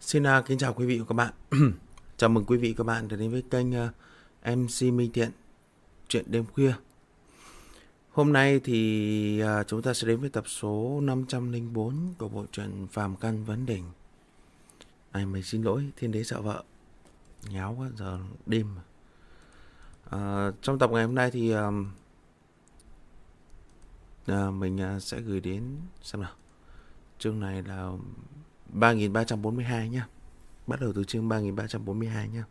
Xin kính chào quý vị và các bạn. Chào mừng quý vị và các bạn đã đến với kênh MC Minh Thiện Chuyện đêm khuya. Hôm nay thì chúng ta sẽ đến với tập số 504 của bộ truyện Phàm Căn Vấn Đỉnh. Mình xin lỗi, Thiên Đế Sợ Vợ. Nháo quá, giờ đêm mà. Trong tập ngày hôm nay thì mình sẽ gửi đến, xem nào, chương này là 3342 nhá. Bắt đầu từ chương 3342 nhá.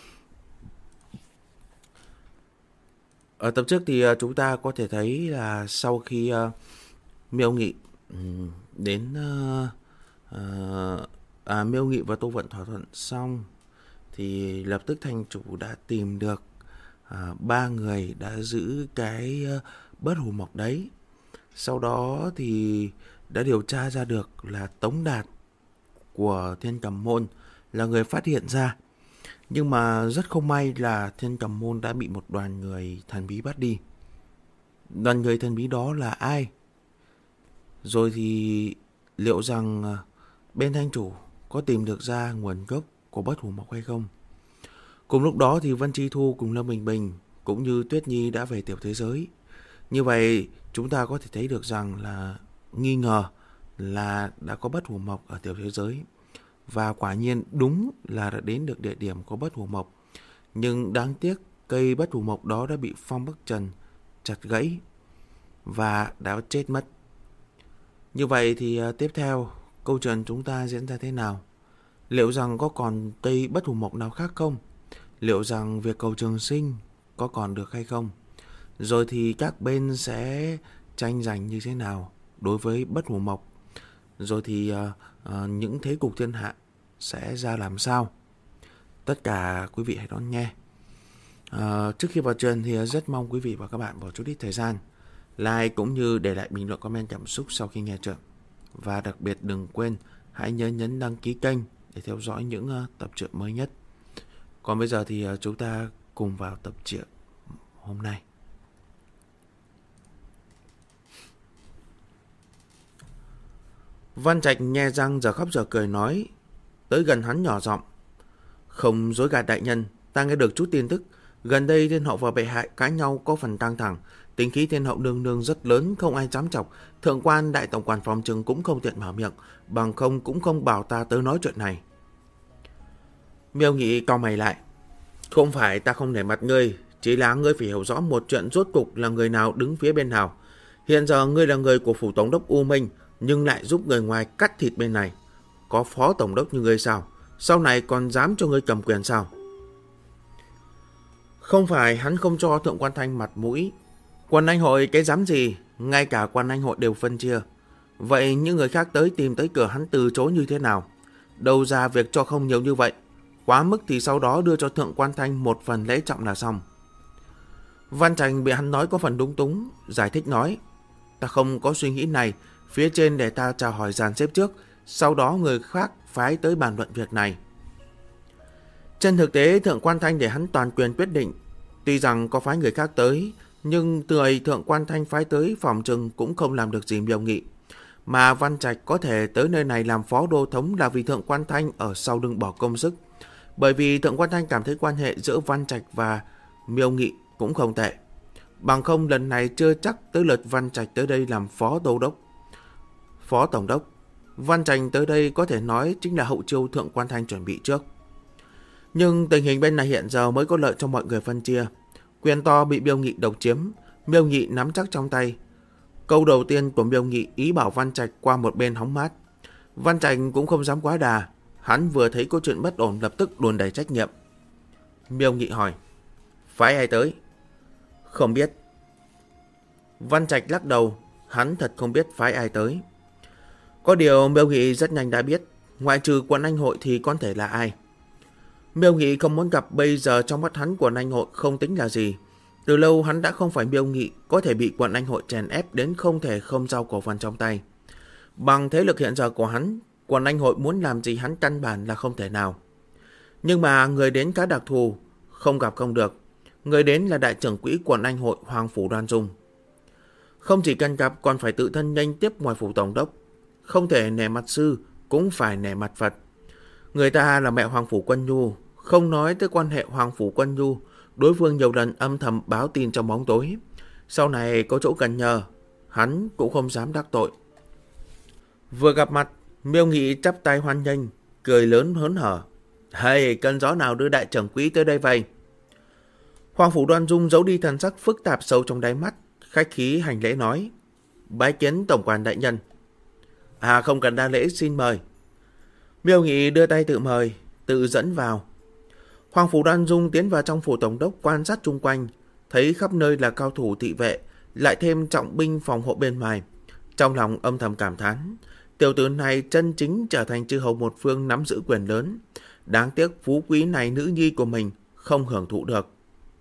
Ở tập trước thì chúng ta có thể thấy là sau khi Miêu Nghị đến Miêu Nghị và Tô Vận thỏa thuận xong thì lập tức thành chủ đã tìm được ba người đã giữ cái bất hủ mộc đấy. Sau đó thì đã điều tra ra được là Tống Đạt của Thiên Cầm Môn là người phát hiện ra. Nhưng mà rất không may là Thiên Cầm Môn đã bị một đoàn người thần bí bắt đi. Đoàn người thần bí đó là ai? Rồi thì liệu rằng bên thanh chủ có tìm được ra nguồn gốc của bất hủ mộc hay không? Cùng lúc đó thì Vân Chi Thu cùng Lâm Bình Bình cũng như Tuyết Nhi đã về tiểu thế giới. Như vậy chúng ta có thể thấy được rằng là nghi ngờ là đã có bất hủ mộc ở tiểu thế giới. Và quả nhiên đúng là đã đến được địa điểm có bất hủ mộc. Nhưng đáng tiếc cây bất hủ mộc đó đã bị Phong Bắc Trần chặt gãy và đã chết mất. Như vậy thì tiếp theo câu chuyện chúng ta diễn ra thế nào? Liệu rằng có còn cây bất hủ mộc nào khác không? Liệu rằng việc cầu trường sinh có còn được hay không? Rồi thì các bên sẽ tranh giành như thế nào đối với bất hủ mộc? Rồi thì những thế cục thiên hạ sẽ ra làm sao? Tất cả quý vị hãy đón nghe. Trước khi vào truyện thì rất mong quý vị và các bạn bỏ chút ít thời gian like cũng như để lại bình luận comment cảm xúc sau khi nghe truyện. Và đặc biệt đừng quên hãy nhớ nhấn đăng ký kênh để theo dõi những tập truyện mới nhất. Còn bây giờ thì chúng ta cùng vào tập truyện hôm nay. Văn Trạch nhe răng giờ khóc giờ cười nói, tới gần hắn nhỏ giọng: không dối gạt đại nhân, ta nghe được chút tin tức. Gần đây thiên hậu và bệ hạ cãi nhau có phần căng thẳng. Tính khí thiên hậu nương nương rất lớn, không ai dám chọc. Thượng quan đại tổng quản phòng trừng cũng không tiện mở miệng, bằng không cũng không bảo ta tới nói chuyện này. Miêu Nghị cau mày lại: không phải ta không nể mặt ngươi, chỉ là ngươi phải hiểu rõ một chuyện rốt cục là người nào đứng phía bên nào. Hiện giờ ngươi là người của phủ tổng đốc U Minh, nhưng lại giúp người ngoài cắt thịt bên này. Có phó tổng đốc như ngươi sao? Sau này còn dám cho ngươi cầm quyền sao? Không phải hắn không cho Thượng quan Thanh mặt mũi. Quan Anh hội cái dám gì? Ngay cả Quan Anh hội đều phân chia. Vậy những người khác tới tìm tới cửa hắn từ chối như thế nào? Đâu ra việc cho không nhiều như vậy. Quá mức thì sau đó đưa cho Thượng quan Thanh một phần lễ trọng là xong. Văn Trạch bị hắn nói có phần đúng túng, giải thích nói: ta không có suy nghĩ này, phía trên để ta chào hỏi dàn xếp trước, sau đó người khác phái tới bàn luận việc này. Trên thực tế Thượng quan Thanh để hắn toàn quyền quyết định. Tuy rằng có phái người khác tới, nhưng người Thượng quan Thanh phái tới phòng trừng cũng không làm được gì Miêu Nghị. Mà Văn Trạch có thể tới nơi này làm phó đô thống là vì Thượng quan Thanh ở sau lưng bỏ công sức. Bởi vì Thượng quan Thanh cảm thấy quan hệ giữa Văn Trạch và Miêu Nghị cũng không tệ. Bằng không lần này chưa chắc tới lượt Văn Trạch tới đây làm phó đô đốc, phó tổng đốc. Văn Trạch tới đây có thể nói chính là hậu chiêu Thượng quan Thanh chuẩn bị trước. Nhưng tình hình bên này hiện giờ mới có lợi cho mọi người phân chia. Quyền to bị Miêu Nghị độc chiếm, Miêu Nghị nắm chắc trong tay. Câu đầu tiên của Miêu Nghị ý bảo Văn Trạch qua một bên hóng mát. Văn Trạch cũng không dám quá đà. Hắn vừa thấy có chuyện bất ổn lập tức đùn đẩy trách nhiệm. Miêu Nghị hỏi: phái ai tới? Không biết. Văn Trạch lắc đầu, hắn thật không biết phái ai tới. Có điều Miêu Nghị rất nhanh đã biết, ngoại trừ Quận Anh hội thì có thể là ai. Miêu Nghị không muốn gặp, bây giờ trong mắt hắn Quận Anh hội không tính là gì. Từ lâu hắn đã không phải Miêu Nghị có thể bị Quận Anh hội chèn ép đến không thể không giao cổ phần trong tay. Bằng thế lực hiện giờ của hắn, Quận Anh hội muốn làm gì hắn căn bản là không thể nào. Nhưng mà người đến khá đặc thù, không gặp không được. Người đến là đại trưởng quỹ Quận Anh hội Hoàng Phủ Đoan Dung. Không chỉ cần gặp còn phải tự thân nhanh tiếp ngoài phủ tổng đốc. Không thể nể mặt sư, cũng phải nể mặt Phật. Người ta là mẹ Hoàng Phủ Quân Nhu, không nói tới quan hệ Hoàng Phủ Quân Nhu, đối phương nhiều lần âm thầm báo tin trong bóng tối. Sau này có chỗ cần nhờ, hắn cũng không dám đắc tội. Vừa gặp mặt, Miêu Nghị chắp tay hoan nghênh, cười lớn hớn hở. Hey, cơn gió nào đưa đại trưởng quỹ tới đây vậy? Hoàng Phủ Đoan Dung giấu đi thần sắc phức tạp sâu trong đáy mắt, khách khí hành lễ nói. Bái kiến tổng quản đại nhân. Không cần đa lễ, xin mời. Miêu Nghị đưa tay tự mời, tự dẫn vào. Hoàng Phủ Đoan Dung tiến vào trong phủ tổng đốc quan sát chung quanh, thấy khắp nơi là cao thủ thị vệ, lại thêm trọng binh phòng hộ bên ngoài. Trong lòng âm thầm cảm thán, tiểu tử này chân chính trở thành chư hầu một phương nắm giữ quyền lớn. Đáng tiếc phú quý này nữ nhi của mình không hưởng thụ được.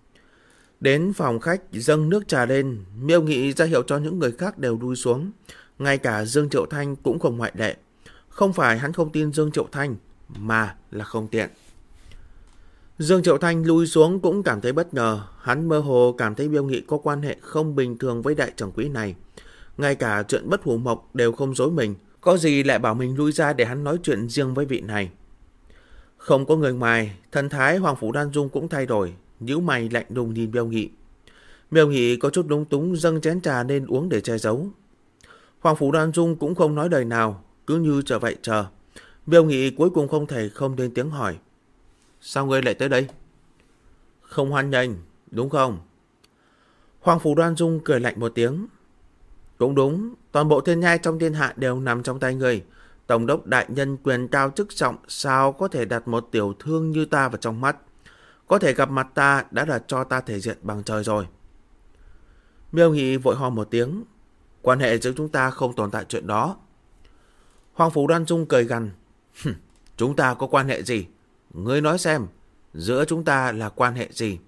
Đến phòng khách dâng nước trà lên, Miêu Nghị ra hiệu cho những người khác đều lui xuống. Ngay cả Dương Triệu Thanh cũng không ngoại lệ. Không phải hắn không tin Dương Triệu Thanh, mà là không tiện. Dương Triệu Thanh lui xuống cũng cảm thấy bất ngờ. Hắn mơ hồ cảm thấy Miêu Nghị có quan hệ không bình thường với đại trưởng quỹ này. Ngay cả chuyện bất hủ mộc đều không dối mình. Có gì lại bảo mình lui ra để hắn nói chuyện riêng với vị này. Không có người ngoài, thần thái Hoàng Phủ Đoan Dung cũng thay đổi, nhíu mày lạnh lùng nhìn Miêu Nghị. Miêu Nghị có chút lúng túng dâng chén trà nên uống để che giấu. Hoàng Phủ Đoan Dung cũng không nói lời nào, cứ như chờ vậy chờ. Miêu Nghị cuối cùng không thể không lên tiếng hỏi. Sao ngươi lại tới đây? Không hoan nghênh, đúng không? Hoàng Phủ Đoan Dung cười lạnh một tiếng. Cũng đúng, toàn bộ thiên nhai trong thiên hạ đều nằm trong tay ngươi. Tổng đốc đại nhân quyền cao chức trọng, sao có thể đặt một tiểu thương như ta vào trong mắt? Có thể gặp mặt ta đã là cho ta thể diện bằng trời rồi. Miêu Nghị vội ho một tiếng. Quan hệ giữa chúng ta không tồn tại chuyện đó. Hoàng Phủ Đoan Dung cười gằn. Chúng ta có quan hệ gì? Ngươi nói xem, giữa chúng ta là quan hệ gì?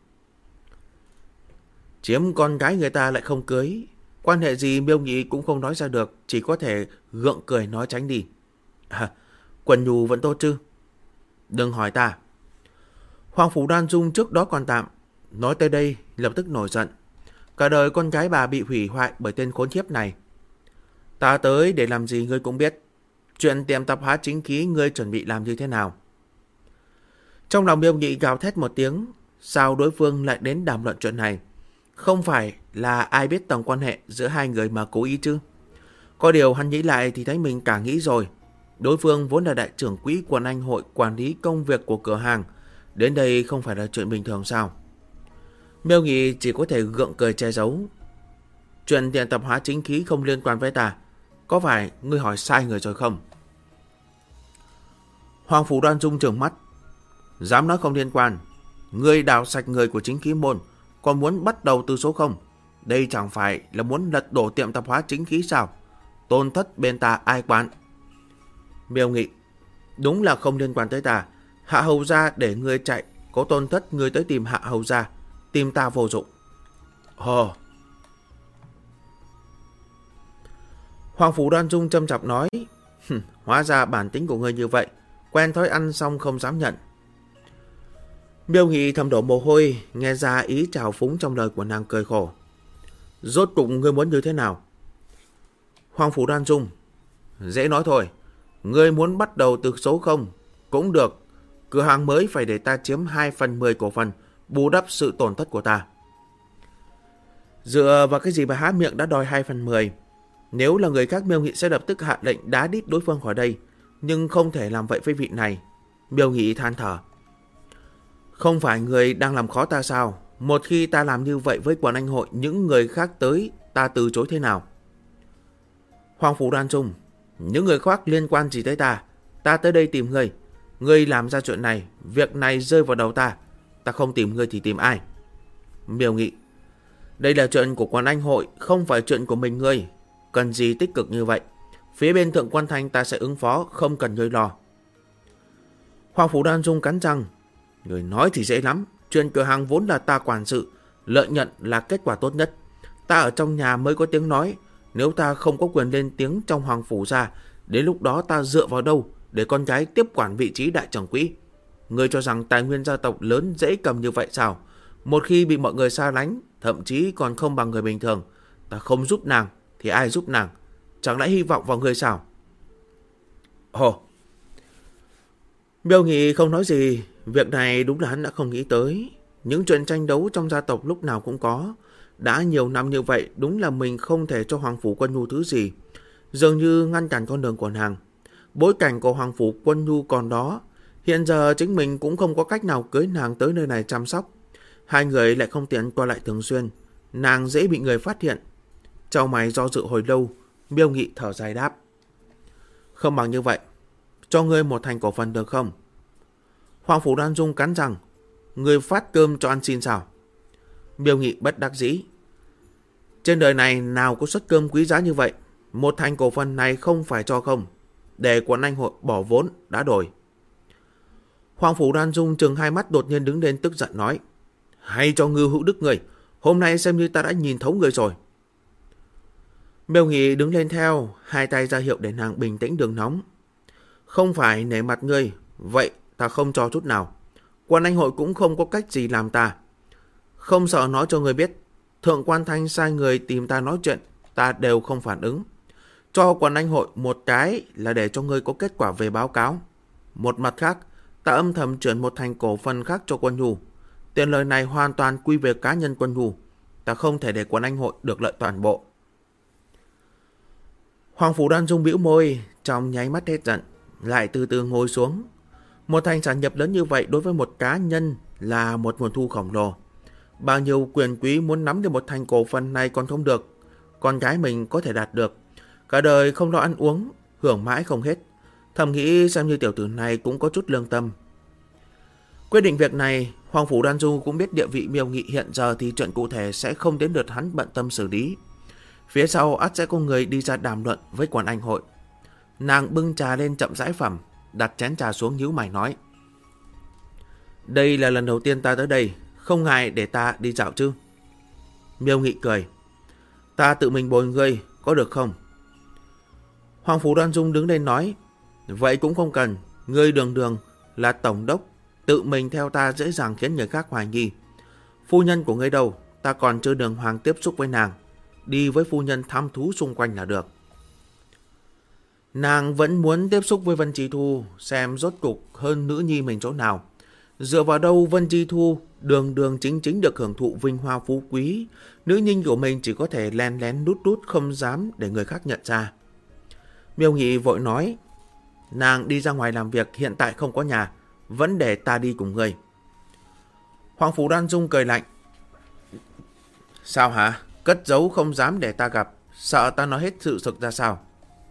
Chiếm con gái người ta lại không cưới. Quan hệ gì Miêu Nghị cũng không nói ra được, chỉ có thể gượng cười nói tránh đi. Quần Nhu vẫn tốt chứ? Đừng hỏi ta. Hoàng Phủ Đoan Dung trước đó còn tạm, nói tới đây lập tức nổi giận. Cả đời con gái bà bị hủy hoại bởi tên khốn kiếp này. Ta tới để làm gì ngươi cũng biết. Chuyện tiệm tạp hóa chính khí ngươi chuẩn bị làm như thế nào? Trong lòng Miêu Nghị gào thét một tiếng. Sao đối phương lại đến đàm luận chuyện này? Không phải là ai biết tầng quan hệ giữa hai người mà cố ý chứ? Có điều hắn nghĩ lại thì thấy mình cả nghĩ rồi. Đối phương vốn là đại trưởng quỹ Quần Anh Hội quản lý công việc của cửa hàng. Đến đây không phải là chuyện bình thường sao? Miêu Nghị chỉ có thể gượng cười che giấu. Chuyện tiền tập hóa chính khí không liên quan với ta. Có phải ngươi hỏi sai người rồi không? Hoàng Phủ Đoan Dung trừng mắt. Dám nói không liên quan. Ngươi đào sạch người của chính khí môn, còn muốn bắt đầu từ số 0. Đây chẳng phải là muốn lật đổ tiệm tạp hóa chính khí sao? Tôn thất bên ta ai quản? Miêu Nghị. Đúng là không liên quan tới ta. Hạ hầu gia để ngươi chạy, có tôn thất ngươi tới tìm hạ hầu gia, tìm ta vô dụng. Hoàng Phủ Đoan Dung châm chọc nói. Hóa ra bản tính của ngươi như vậy, quen thói ăn xong không dám nhận. Miêu Nghị thầm đổ mồ hôi, nghe ra ý trào phúng trong lời của nàng cười khổ. Rốt cuộc ngươi muốn như thế nào? Hoàng Phủ Đoan Dung. Dễ nói thôi. Ngươi muốn bắt đầu từ số 0 cũng được. Cửa hàng mới phải để ta chiếm 2/10 cổ phần, bù đắp sự tổn thất của ta. Dựa vào cái gì mà há miệng đã đòi 2/10? Nếu là người khác, Miêu Nghị sẽ lập tức hạ lệnh đá đít đối phương khỏi đây. Nhưng không thể làm vậy với vị này. Miêu Nghị than thở. Không phải người đang làm khó ta sao? Một khi ta làm như vậy với Quần Anh Hội, những người khác tới, ta từ chối thế nào? Hoàng Phủ Đoan Dung. Những người khác liên quan gì tới ta? Ta tới đây tìm ngươi. Ngươi làm ra chuyện này, việc này rơi vào đầu ta. Ta không tìm ngươi thì tìm ai? Miêu Nghị. Đây là chuyện của Quần Anh Hội, không phải chuyện của mình ngươi. Cần gì tích cực như vậy? Phía bên Thượng Quan Thanh ta sẽ ứng phó, không cần ngươi lo. Hoàng Phủ Đoan Dung cắn răng. Người nói thì dễ lắm. Chuyện cửa hàng vốn là ta quản sự, lợi nhuận là kết quả tốt nhất. Ta ở trong nhà mới có tiếng nói. Nếu ta không có quyền lên tiếng trong Hoàng Phủ ra, đến lúc đó ta dựa vào đâu để con gái tiếp quản vị trí đại trưởng quỹ? Ngươi cho rằng tài nguyên gia tộc lớn dễ cầm như vậy sao? Một khi bị mọi người xa lánh, thậm chí còn không bằng người bình thường, ta không giúp nàng thì ai giúp nàng? Chẳng lẽ hy vọng vào ngươi sao? Miêu Nghị không nói gì, việc này đúng là hắn đã không nghĩ tới. Những chuyện tranh đấu trong gia tộc lúc nào cũng có. Đã nhiều năm như vậy, đúng là mình không thể cho Hoàng Phủ Quân Nhu thứ gì. Dường như ngăn cản con đường của nàng. Bối cảnh của Hoàng Phủ Quân Nhu còn đó. Hiện giờ chính mình cũng không có cách nào cưới nàng tới nơi này chăm sóc. Hai người lại không tiện qua lại thường xuyên. Nàng dễ bị người phát hiện. Chau mày do dự hồi lâu, Miêu Nghị thở dài đáp. Không bằng như vậy, cho ngươi một thành cổ phần được không? Hoàng Phủ Đoan Dung cắn rằng, ngươi phát cơm cho ăn xin sao? Miêu Nghị bất đắc dĩ. Trên đời này nào có suất cơm quý giá như vậy. Một thành cổ phần này không phải cho không. Để quận anh hội bỏ vốn đã đổi. Hoàng Phủ Đoan Dung trừng hai mắt đột nhiên đứng lên tức giận nói. Hay cho Ngưu Hữu Đức người, hôm nay xem như ta đã nhìn thấu người rồi. Miêu Nghị đứng lên theo, hai tay ra hiệu để nàng bình tĩnh đường nóng. Không phải nể mặt ngươi, vậy ta không cho chút nào. Quan anh hội cũng không có cách gì làm ta. Không sợ nói cho ngươi biết, Thượng Quan Thanh sai người tìm ta nói chuyện, ta đều không phản ứng. Cho quan anh hội một cái là để cho ngươi có kết quả về báo cáo. Một mặt khác, ta âm thầm chuyển một thành cổ phần khác cho Quân Nhu. Tiền lời này hoàn toàn quy về cá nhân Quân Nhu. Ta không thể để quan anh hội được lợi toàn bộ. Hoàng Phủ Đoan Dung bĩu môi, trong nháy mắt hết giận, lại từ từ ngồi xuống. Một thành sản nghiệp lớn như vậy đối với một cá nhân là một nguồn thu khổng lồ. Bao nhiêu quyền quý muốn nắm được một thành cổ phần này còn không được. Con gái mình có thể đạt được. Cả đời không lo ăn uống, hưởng mãi không hết. Thầm nghĩ xem như tiểu tử này cũng có chút lương tâm. Quyết định việc này, Hoàng Phủ Đoan Du cũng biết địa vị Miêu Nghị hiện giờ thì chuyện cụ thể sẽ không đến lượt hắn bận tâm xử lý. Phía sau ắt sẽ có người đi ra đàm luận với quan anh hội. Nàng bưng trà lên chậm rãi phẩm, đặt chén trà xuống nhíu mày nói. Đây là lần đầu tiên ta tới đây, không ngại để ta đi dạo chứ? Miêu Nghị cười. Ta tự mình bồi ngươi, có được không? Hoàng Phủ Đoan Dung đứng lên nói. Vậy cũng không cần, ngươi đường đường là tổng đốc, tự mình theo ta dễ dàng khiến người khác hoài nghi. Phu nhân của ngươi đâu, ta còn chưa đường hoàng tiếp xúc với nàng. Đi với phu nhân thăm thú xung quanh là được. Nàng vẫn muốn tiếp xúc với Vân Chi Thu, xem rốt cục hơn nữ nhi mình chỗ nào. Dựa vào đâu Vân Chi Thu đường đường chính chính được hưởng thụ vinh hoa phú quý, nữ nhi của mình chỉ có thể len lén đút đút không dám để người khác nhận ra. Miêu Nghị vội nói, nàng đi ra ngoài làm việc, hiện tại không có nhà, vẫn để ta đi cùng ngươi. Hoàng Phủ Đoan Dung cười lạnh. Sao hả? Cất giấu không dám để ta gặp, sợ ta nói hết sự thực ra sao?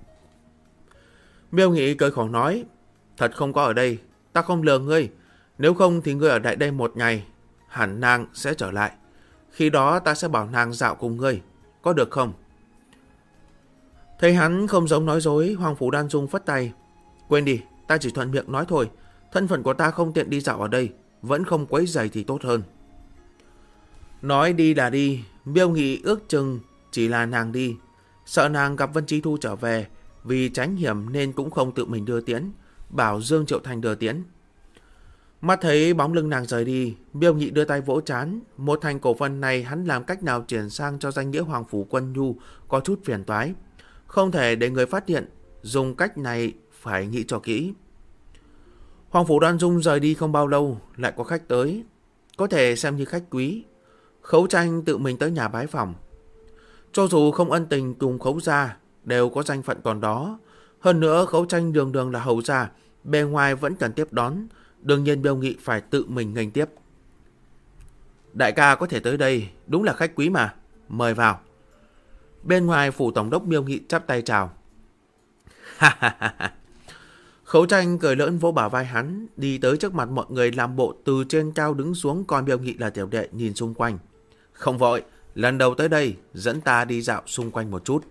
Miêu Nghị cười khổ nói, thật không có ở đây, ta không lừa ngươi. Nếu không thì ngươi ở lại đây một ngày, hẳn nàng sẽ trở lại. Khi đó ta sẽ bảo nàng dạo cùng ngươi, có được không? Thấy hắn không giống nói dối, Hoàng Phủ Đoan Dung phất tay. Quên đi, ta chỉ thuận miệng nói thôi. Thân phận của ta không tiện đi dạo ở đây, vẫn không quấy rầy thì tốt hơn. Nói đi là đi, Miêu Nghị ước chừng chỉ là nàng đi. Sợ nàng gặp Vân Chi Thu trở về, vì tránh hiểm nên cũng không tự mình đưa tiễn, bảo Dương Triệu Thành đưa tiễn. Mắt thấy bóng lưng nàng rời đi, Miêu Nghị đưa tay vỗ trán. Một thành cổ phần này hắn làm cách nào chuyển sang cho danh nghĩa Hoàng Phủ Quân Nhu có chút phiền toái. Không thể để người phát hiện, dùng cách này phải nghĩ cho kỹ. Hoàng Phủ Đoan Dung rời đi không bao lâu, lại có khách tới. Có thể xem như khách quý. Khấu Tranh tự mình tới nhà bái phỏng. Cho dù không ân tình cùng Khấu gia, đều có danh phận còn đó. Hơn nữa Khấu Tranh đường đường là hầu gia, bề ngoài vẫn cần tiếp đón. Đương nhiên Miêu Nghị phải tự mình nghênh tiếp. Đại ca có thể tới đây, đúng là khách quý mà, mời vào. Bên ngoài phủ tổng đốc Miêu Nghị chắp tay chào. Khấu Tranh cười lỡn vỗ bả vai hắn, đi tới trước mặt mọi người làm bộ từ trên cao đứng xuống coi Miêu Nghị là tiểu đệ nhìn xung quanh. Không vội, lần đầu tới đây, dẫn ta đi dạo xung quanh một chút.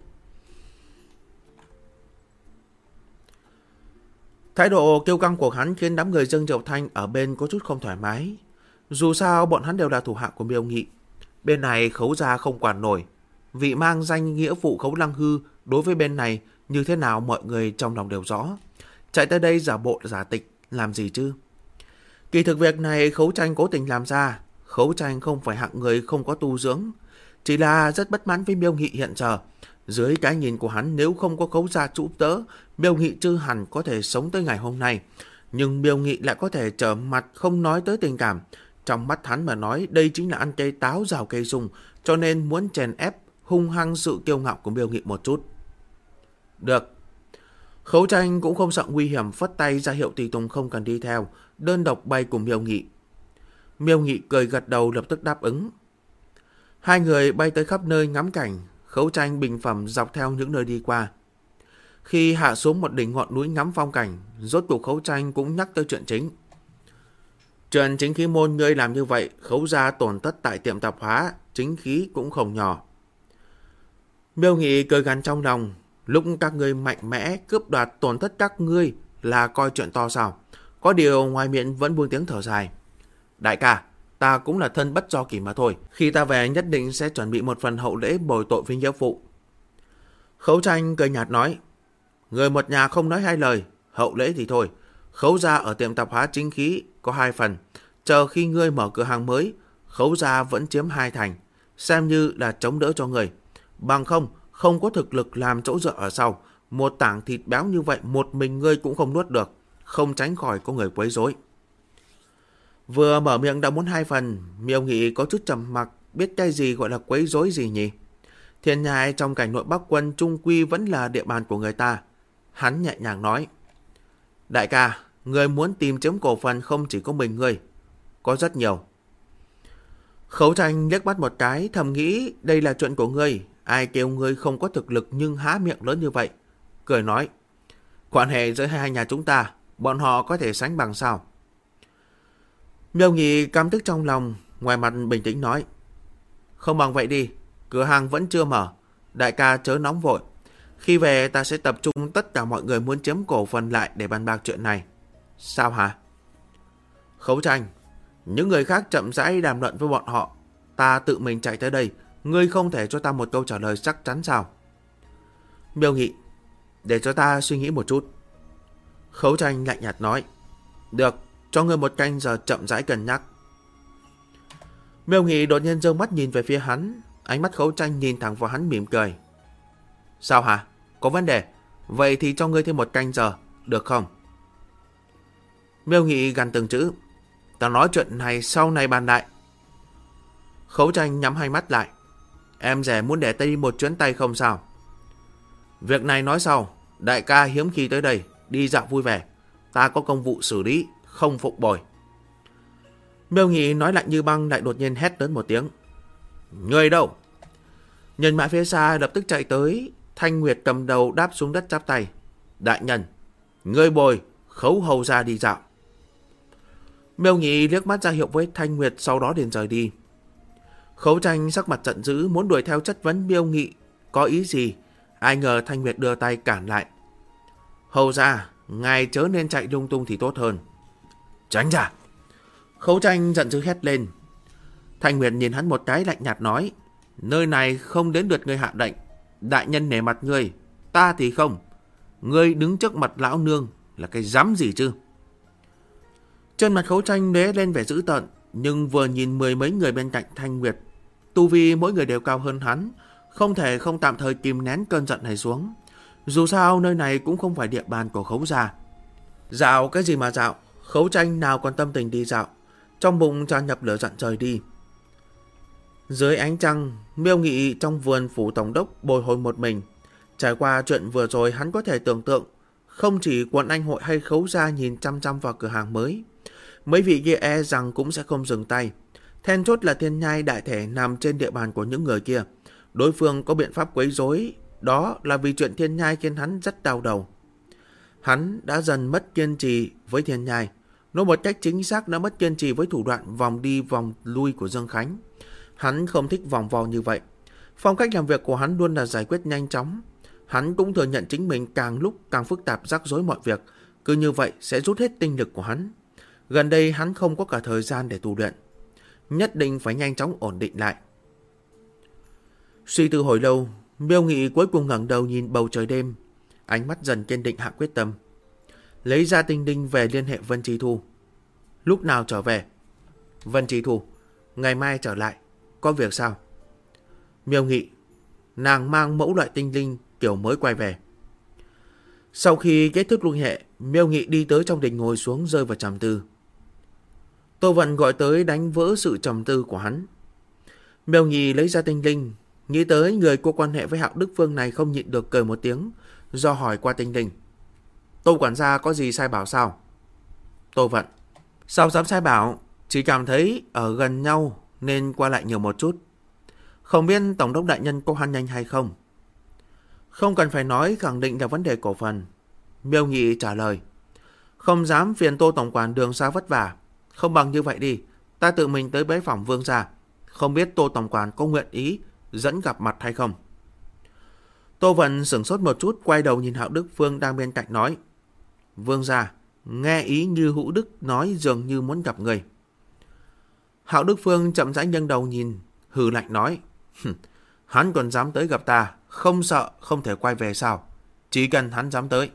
Thái độ kiêu căng của hắn khiến đám người Dương Triệu Thanh ở bên có chút không thoải mái. Dù sao bọn hắn đều là thủ hạ của Miêu Nghị. Bên này Khấu gia không quản nổi. Vị mang danh nghĩa phụ Khấu Lăng Hư đối với bên này như thế nào mọi người trong lòng đều rõ. Chạy tới đây giả bộ giả tịch làm gì chứ? Kỳ thực việc này Khấu Tranh cố tình làm ra. Khấu Tranh không phải hạng người không có tu dưỡng, chỉ là rất bất mãn với Miêu Nghị hiện giờ. Dưới cái nhìn của hắn, nếu không có Khấu gia giúp đỡ, Miêu Nghị chưa hẳn có thể sống tới ngày hôm nay. Nhưng Miêu Nghị lại có thể trở mặt không nói tới tình cảm. Trong mắt hắn mà nói đây chính là ăn cây táo rào cây sung, cho nên muốn chèn ép hung hăng sự kiêu ngạo của Miêu Nghị một chút. Được. Khấu Tranh cũng không sợ nguy hiểm, phất tay ra hiệu Tùy Tùng không cần đi theo, đơn độc bay cùng Miêu Nghị. Miêu Nghị cười gật đầu lập tức đáp ứng. Hai người bay tới khắp nơi ngắm cảnh, Khấu Tranh bình phẩm dọc theo những nơi đi qua. Khi hạ xuống một đỉnh ngọn núi ngắm phong cảnh, rốt cuộc Khấu Tranh cũng nhắc tới chuyện chính. Chuyện chính khí môn ngươi làm như vậy, Khấu gia tổn thất tại tiệm tạp hóa, chính khí cũng không nhỏ. Miêu Nghị cười gằn trong lòng, lúc các ngươi mạnh mẽ cướp đoạt tổn thất các ngươi là coi chuyện to sao? Có điều ngoài miệng vẫn buông tiếng thở dài. Đại ca, ta cũng là thân bất do kỷ mà thôi. Khi ta về nhất định sẽ chuẩn bị một phần hậu lễ bồi tội với nghĩa phụ. Khấu Tranh cười nhạt nói. Người một nhà không nói hai lời, hậu lễ thì thôi. Khấu gia ở tiệm tạp hóa chính khí có 2 phần. Chờ khi ngươi mở cửa hàng mới, Khấu gia vẫn chiếm 2 thành. Xem như là chống đỡ cho người. Bằng không có thực lực làm chỗ dựa ở sau. Một tảng thịt béo như vậy một mình ngươi cũng không nuốt được. Không tránh khỏi có người quấy rối. Vừa mở miệng đã muốn 2 phần, Miêu Nghị có chút trầm mặc, biết cái gì gọi là quấy rối gì nhỉ? Thiên Nhai trong cảnh nội Bắc quân trung quy vẫn là địa bàn của người ta. Hắn nhẹ nhàng nói. Đại ca, người muốn tìm chiếm cổ phần không chỉ có mình ngươi, có rất nhiều. Khấu Tranh liếc mắt một cái, thầm nghĩ đây là chuyện của ngươi, ai kêu ngươi không có thực lực nhưng há miệng lớn như vậy. Cười nói, quan hệ giữa hai nhà chúng ta, bọn họ có thể sánh bằng sao? Miêu Nghị căm tức trong lòng, ngoài mặt bình tĩnh nói, không bằng vậy đi, cửa hàng vẫn chưa mở, đại ca chớ nóng vội. Khi về ta sẽ tập trung tất cả mọi người muốn chiếm cổ phần lại để bàn bạc chuyện này. Sao hả? Khấu Tranh, những người khác chậm rãi đàm luận với bọn họ. Ta tự mình chạy tới đây, ngươi không thể cho ta một câu trả lời chắc chắn sao? Miêu Nghị, để cho ta suy nghĩ một chút. Khấu Tranh lạnh nhạt nói. Được, cho ngươi 1 canh giờ chậm rãi cân nhắc. Miêu Nghị đột nhiên giơ mắt nhìn về phía hắn, ánh mắt Khấu Tranh nhìn thẳng vào hắn mỉm cười. Sao hả? Có vấn đề? Vậy thì cho ngươi thêm 1 canh giờ, được không? Miêu Nghị gằn từng chữ. Ta nói chuyện này sau này bàn lại. Khấu Tranh nhắm hai mắt lại. Em rể muốn để ta đi một chuyến tay không sao? Việc này nói sau. Đại ca hiếm khi tới đây, đi dạo vui vẻ. Ta có công vụ xử lý, không phục bồi. Miêu Nghị nói lạnh như băng lại đột nhiên hét lớn một tiếng. Người đâu? Nhân mã phía xa lập tức chạy tới. Thanh Nguyệt cầm đầu đáp xuống đất chắp tay. Đại nhân, ngươi bồi, Khấu hầu ra đi dạo. Miêu Nghị liếc mắt ra hiệu với Thanh Nguyệt, sau đó liền rời đi. Khấu Tranh sắc mặt giận dữ muốn đuổi theo chất vấn Miêu Nghị có ý gì, ai ngờ Thanh Nguyệt đưa tay cản lại. Hầu ra, ngài chớ nên chạy lung tung thì tốt hơn. Tránh ra! Khấu Tranh giận dữ hét lên. Thanh Nguyệt nhìn hắn một cái lạnh nhạt nói. Nơi này không đến lượt ngươi hạ lệnh. Đại nhân nể mặt ngươi, ta thì không. Ngươi đứng trước mặt lão nương là cái dám gì chứ? Trên mặt Khấu Tranh lóe lên vẻ dữ tợn, nhưng vừa nhìn 10 mấy người bên cạnh Thanh Nguyệt, tu vi mỗi người đều cao hơn hắn, không thể không tạm thời kìm nén cơn giận này xuống. Dù sao nơi này cũng không phải địa bàn của Khấu gia. Dạo cái gì mà dạo, Khấu Tranh nào còn tâm tình đi dạo, trong bụng tràn nhập lửa giận rời đi. Dưới ánh trăng, Miêu Nghị trong vườn phủ tổng đốc bồi hồi một mình. Trải qua chuyện vừa rồi, hắn có thể tưởng tượng, không chỉ quận Anh hội hay Khấu gia nhìn chăm chăm vào cửa hàng mới, mấy vị kia e rằng cũng sẽ không dừng tay. Then chốt là Thiên Nhai đại thể nằm trên địa bàn của những người kia. Đối phương có biện pháp quấy rối, đó là vì chuyện Thiên Nhai khiến hắn rất đau đầu. Hắn đã dần mất kiên trì với Thiên Nhai. Nói một cách chính xác đã mất kiên trì với thủ đoạn vòng đi vòng lui của Dương Khánh. Hắn không thích vòng vo như vậy. Phong cách làm việc của hắn luôn là giải quyết nhanh chóng. Hắn cũng thừa nhận chính mình càng lúc càng phức tạp rắc rối mọi việc. Cứ như vậy sẽ rút hết tinh lực của hắn. Gần đây hắn không có cả thời gian để tu luyện. Nhất định phải nhanh chóng ổn định lại. Suy tư hồi lâu, Miêu Nghị cuối cùng ngẩng đầu nhìn bầu trời đêm. Ánh mắt dần kiên định hạ quyết tâm. Lấy ra tinh đinh về liên hệ Vân Chi Thu. Lúc nào trở về? Vân Chi Thu, ngày mai trở lại. Có việc sao? Miêu Nghị, nàng mang mẫu loại tinh linh kiểu mới quay về. Sau khi kết thúc liên hệ, Miêu Nghị đi tới trong đình ngồi xuống rơi vào trầm tư. Tô Vận gọi tới đánh vỡ sự trầm tư của hắn. Miêu Nghị lấy ra tinh linh, nghĩ tới người có quan hệ với Hạo Đức Phương này không nhịn được cười một tiếng, do hỏi qua tinh linh. Tô quản gia có gì sai bảo sao? Tô Vận: sao dám sai bảo, chỉ cảm thấy ở gần nhau nên qua lại nhiều một chút. Không biết tổng đốc đại nhân có hoan nhanh hay không? Không cần phải nói, khẳng định là vấn đề cổ phần. Miêu Nghị trả lời. Không dám phiền Tô tổng quản đường xa vất vả. Không bằng như vậy đi, ta tự mình tới bái phỏng vương gia. Không biết Tô tổng quản có nguyện ý dẫn gặp mặt hay không? Tô Vận sửng sốt một chút, quay đầu nhìn Hạo Đức Phương đang bên cạnh nói. Vương gia, nghe ý như Hữu Đức nói dường như muốn gặp người. Hạo Đức Phương chậm rãi nghiêng đầu nhìn, hừ lạnh nói. Hắn còn dám tới gặp ta, không sợ không thể quay về sao? Chỉ cần hắn dám tới.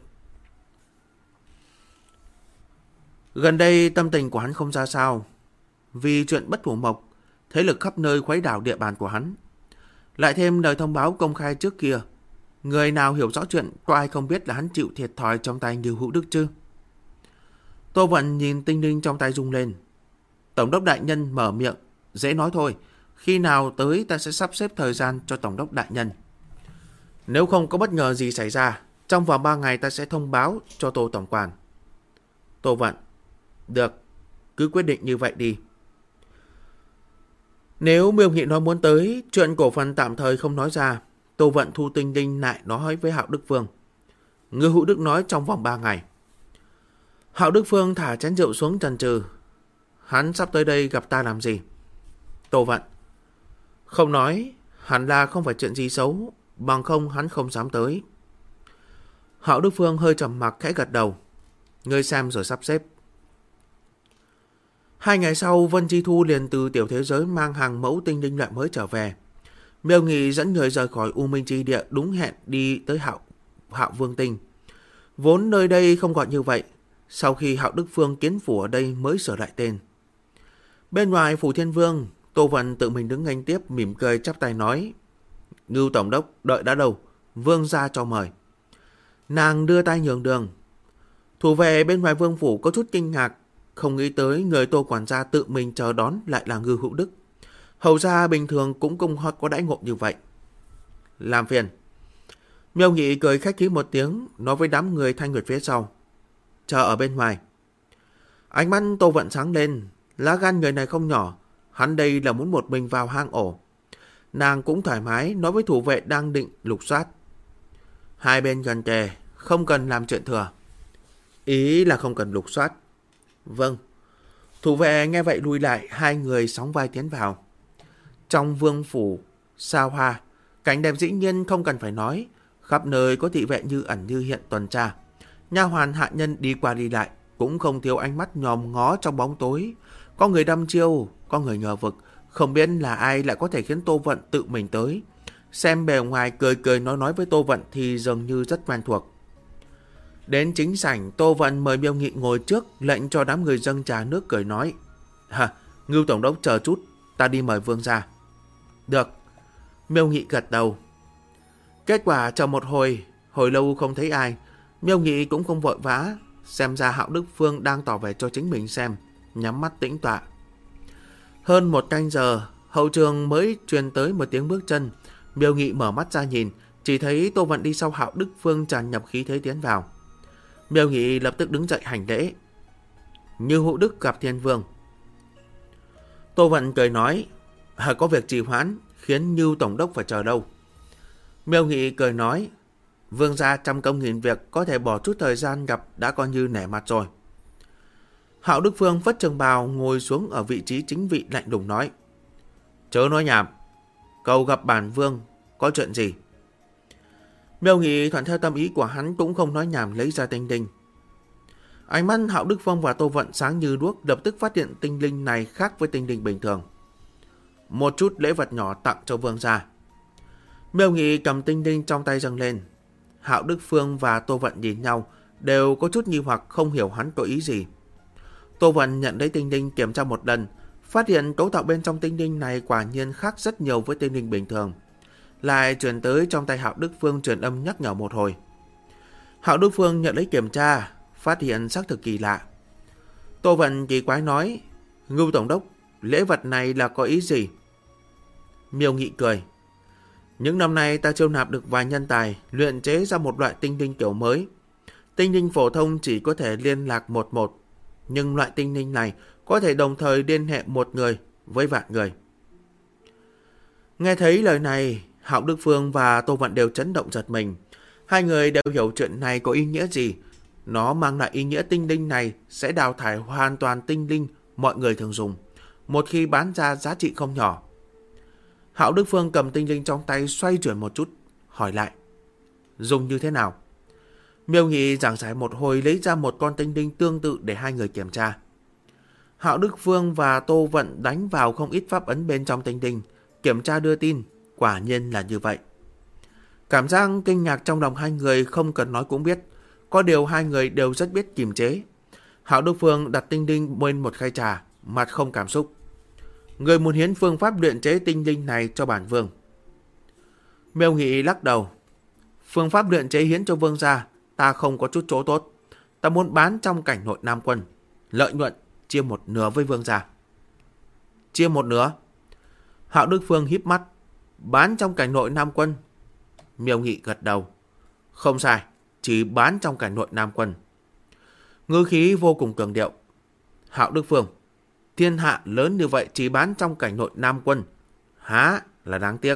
Gần đây tâm tình của hắn không ra sao. Vì chuyện bất thủ mộc, thế lực khắp nơi khuấy đảo địa bàn của hắn. Lại thêm lời thông báo công khai trước kia. Người nào hiểu rõ chuyện, có ai không biết là hắn chịu thiệt thòi trong tay Như Hữu Đức chứ? Tô Vận nhìn tinh linh trong tay rung lên. Tổng đốc đại nhân mở miệng, dễ nói thôi. Khi nào tới ta sẽ sắp xếp thời gian cho tổng đốc đại nhân. Nếu không có bất ngờ gì xảy ra, trong vòng 3 ngày ta sẽ thông báo cho Tô tổng quản. Tô Vận: được, cứ quyết định như vậy đi. Nếu Miêu Nghị nói muốn tới, chuyện cổ phần tạm thời không nói ra. Tô Vận thu tinh linh lại nói với Hạo Đức Phương. Ngư Hữu Đức nói trong vòng 3 ngày. Hạo Đức Phương thả chén rượu xuống chần chừ. Hắn sắp tới đây gặp ta làm gì? Tô Vận: không nói, hẳn là không phải chuyện gì xấu, bằng không hắn không dám tới. Hạo Đức Phương hơi trầm mặc khẽ gật đầu. Ngươi xem rồi sắp xếp. 2 ngày sau, Vân Chi Thu liền từ tiểu thế giới mang hàng mẫu tinh linh loại mới trở về. Miêu Nghị dẫn người rời khỏi U Minh Chi Địa đúng hẹn đi tới Hạo Vương Tinh. Vốn nơi đây không gọi như vậy, sau khi Hạo Đức Phương kiến phủ ở đây mới sửa lại tên. Bên ngoài phủ Thiên Vương, Tô Vận tự mình đứng nghênh tiếp, mỉm cười chắp tay nói. Ngưu tổng đốc đợi đã lâu, vương gia cho mời. Nàng đưa tay nhường đường. Thủ vệ bên ngoài vương phủ có chút kinh ngạc, không nghĩ tới người Tô quản gia tự mình chờ đón lại là Ngưu Hữu Đức. Hầu ra bình thường cũng không có đãi ngộ như vậy. Làm phiền. Miêu Nghị cười khách khí một tiếng, nói với đám người Thanh Nguyệt phía sau. Chờ ở bên ngoài. Ánh mắt Tô Vận sáng lên, lá gan người này không nhỏ, hắn đây là muốn một mình vào hang ổ. Nàng cũng thoải mái nói với thủ vệ đang định lục soát. Hai bên gần kề, không cần làm chuyện thừa. Ý là không cần lục soát. Vâng. Thủ vệ nghe vậy lùi lại, hai người sóng vai tiến vào. Trong vương phủ xa hoa, cảnh đẹp dĩ nhiên không cần phải nói, khắp nơi có thị vệ như ẩn như hiện tuần tra. Nha hoàn hạ nhân đi qua đi lại, cũng không thiếu ánh mắt nhòm ngó trong bóng tối. Có người đăm chiêu, có người ngờ vực, không biết là ai lại có thể khiến Tô Vận tự mình tới. Xem bề ngoài cười cười nói với Tô Vận thì dường như rất quen thuộc. Đến chính sảnh, Tô Vận mời Miêu Nghị ngồi trước, lệnh cho đám người dâng trà nước, cười nói. Ngưu tổng đốc chờ chút, ta đi mời vương gia. Được. Miêu Nghị gật đầu. Kết quả chờ một hồi lâu không thấy ai. Miêu Nghị cũng không vội vã, xem ra Hạo Đức Phương đang tỏ vẻ cho chính mình xem, nhắm mắt tĩnh tọa. Hơn 1 canh giờ, hậu trường mới truyền tới một tiếng bước chân. Miêu Nghị mở mắt ra nhìn, chỉ thấy Tô Vận đi sau Hạo Đức Phương tràn nhập khí thế tiến vào. Miêu Nghị lập tức đứng dậy hành lễ. Như Hữu Đức gặp Thiên Vương. Tô Vận cười nói, có việc trì hoãn, khiến Như tổng đốc phải chờ đâu. Miêu Nghị cười nói, vương gia trăm công nghìn việc, có thể bỏ chút thời gian gặp đã coi như nể mặt rồi. Hạo Đức Phương phất trường bào ngồi xuống ở vị trí chính vị, lạnh lùng nói. Chớ nói nhảm, cầu gặp bản vương, có chuyện gì? Miêu Nghị thuận theo tâm ý của hắn, cũng không nói nhảm, lấy ra tinh linh. Ánh mắt Hạo Đức Phương và Tô Vận sáng như đuốc, lập tức phát hiện tinh linh này khác với tinh linh bình thường. Một chút lễ vật nhỏ tặng cho vương gia. Miêu Nghị cầm tinh linh trong tay dâng lên. Hạo Đức Phương và Tô Vận nhìn nhau, đều có chút nghi hoặc, không hiểu hắn có ý gì. Tô Vận nhận lấy tinh linh kiểm tra một lần, phát hiện cấu tạo bên trong tinh linh này quả nhiên khác rất nhiều với tinh linh bình thường. Lại truyền tới trong tay Hạo Đức Phương truyền âm nhắc nhở một hồi. Hạo Đức Phương nhận lấy kiểm tra, phát hiện xác thực kỳ lạ. Tô Vận kỳ quái nói, Ngưu Tổng đốc, lễ vật này là có ý gì? Miêu Nghị cười. Những năm nay ta chiêu nạp được vài nhân tài, luyện chế ra một loại tinh linh kiểu mới. Tinh linh phổ thông chỉ có thể liên lạc một, nhưng loại tinh linh này có thể đồng thời liên hệ một người với vạn người. Nghe thấy lời này, Hạo Đức Phương và Tô Vận đều chấn động giật mình. Hai người đều hiểu chuyện này có ý nghĩa gì. Nó mang lại ý nghĩa tinh linh này sẽ đào thải hoàn toàn tinh linh mọi người thường dùng, một khi bán ra giá trị không nhỏ. Hạo Đức Phương cầm tinh linh trong tay xoay chuyển một chút, hỏi lại. Dùng như thế nào? Miêu Nghị giảng giải một hồi, lấy ra một con tinh linh tương tự để hai người kiểm tra. Hạo Đức Phương và Tô Vận đánh vào không ít pháp ấn bên trong tinh linh, kiểm tra đưa tin, quả nhiên là như vậy. Cảm giác kinh ngạc trong lòng hai người không cần nói cũng biết, có điều hai người đều rất biết kiềm chế. Hạo Đức Phương đặt tinh linh bên một khay trà, mặt không cảm xúc. Người muốn hiến phương pháp luyện chế tinh linh này cho bản vương. Miêu Nghị lắc đầu. Phương pháp luyện chế hiến cho vương gia, ta không có chút chỗ tốt. Ta muốn bán trong cảnh nội Nam Quân, lợi nhuận chia một nửa với vương gia. Chia một nửa? Hạo Đức Phương híp mắt. Bán trong cảnh nội Nam Quân? Miêu Nghị gật đầu. Không sai, chỉ bán trong cảnh nội Nam Quân. Ngữ khí vô cùng cường điệu. Hạo Đức Phương, thiên hạ lớn như vậy chỉ bán trong cảnh nội Nam Quân, há là đáng tiếc.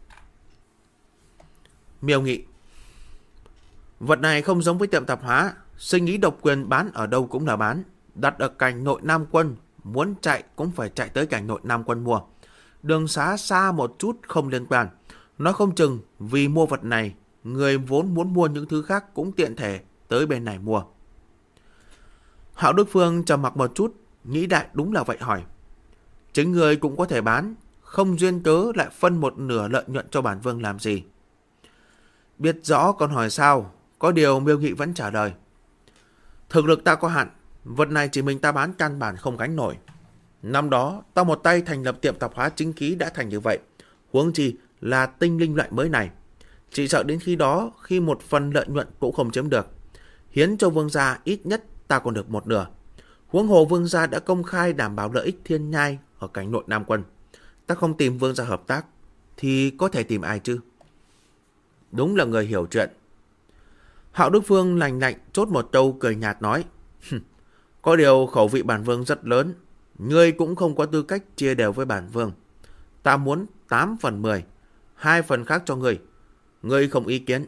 Miêu Nghị, vật này không giống với tiệm tạp hóa, sinh ý độc quyền, bán ở đâu cũng là bán. Đặt ở cảnh nội Nam Quân, muốn chạy cũng phải chạy tới cảnh nội Nam Quân mua. Đường xá xa một chút không liên quan. Nói không chừng vì mua vật này, người vốn muốn mua những thứ khác cũng tiện thể tới bên này mua. Hạo Đức Phương trầm mặc một chút, nghĩ đại đúng là vậy, hỏi. Chính người cũng có thể bán, không duyên cớ lại phân một nửa lợi nhuận cho bản vương làm gì? Biết rõ còn hỏi sao? Có điều Miêu Nghị vẫn trả lời. Thực lực ta có hạn, vật này chỉ mình ta bán căn bản không gánh nổi. Năm đó ta một tay thành lập tiệm tạp hóa chính khí đã thành như vậy, huống chi là tinh linh loại mới này. Chỉ sợ đến khi đó, khi một phần lợi nhuận cũng không chiếm được, hiến cho vương gia ít nhất ta còn được một nửa. Huống hồ vương gia đã công khai đảm bảo lợi ích thiên nhai ở cảnh nội Nam Quân. Ta không tìm vương gia hợp tác thì có thể tìm ai chứ? Đúng là người hiểu chuyện. Hạo Đức Phương lành lạnh chốt một câu, cười nhạt nói. Có điều khẩu vị bản vương rất lớn, ngươi cũng không có tư cách chia đều với bản vương. Ta muốn 8/10, 2 phần khác cho ngươi. Ngươi không ý kiến?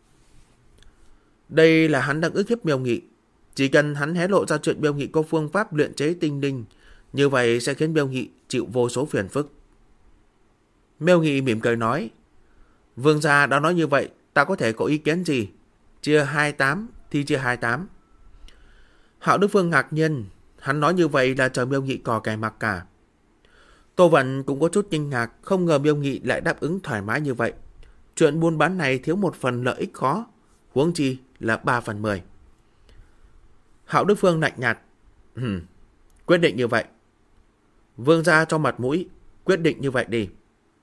Đây là hắn đang ức hiếp Miêu Nghị. Chỉ cần hắn hé lộ ra chuyện Miêu Nghị có phương pháp luyện chế tinh linh, như vậy sẽ khiến Miêu Nghị chịu vô số phiền phức. Miêu Nghị mỉm cười nói. Vương gia đã nói như vậy, ta có thể có ý kiến gì? Chia 28 thì chia 28. Hạo Đức Phương ngạc nhiên, hắn nói như vậy là chờ Miêu Nghị cò kè mặc cả. Tô Vận cũng có chút kinh ngạc, không ngờ Miêu Nghị lại đáp ứng thoải mái như vậy. Chuyện buôn bán này thiếu một phần lợi ích khó, huống chi là 3/10. Hạo Đức Phương lạnh nhạt. Quyết định như vậy. Vương gia cho mặt mũi, quyết định như vậy đi.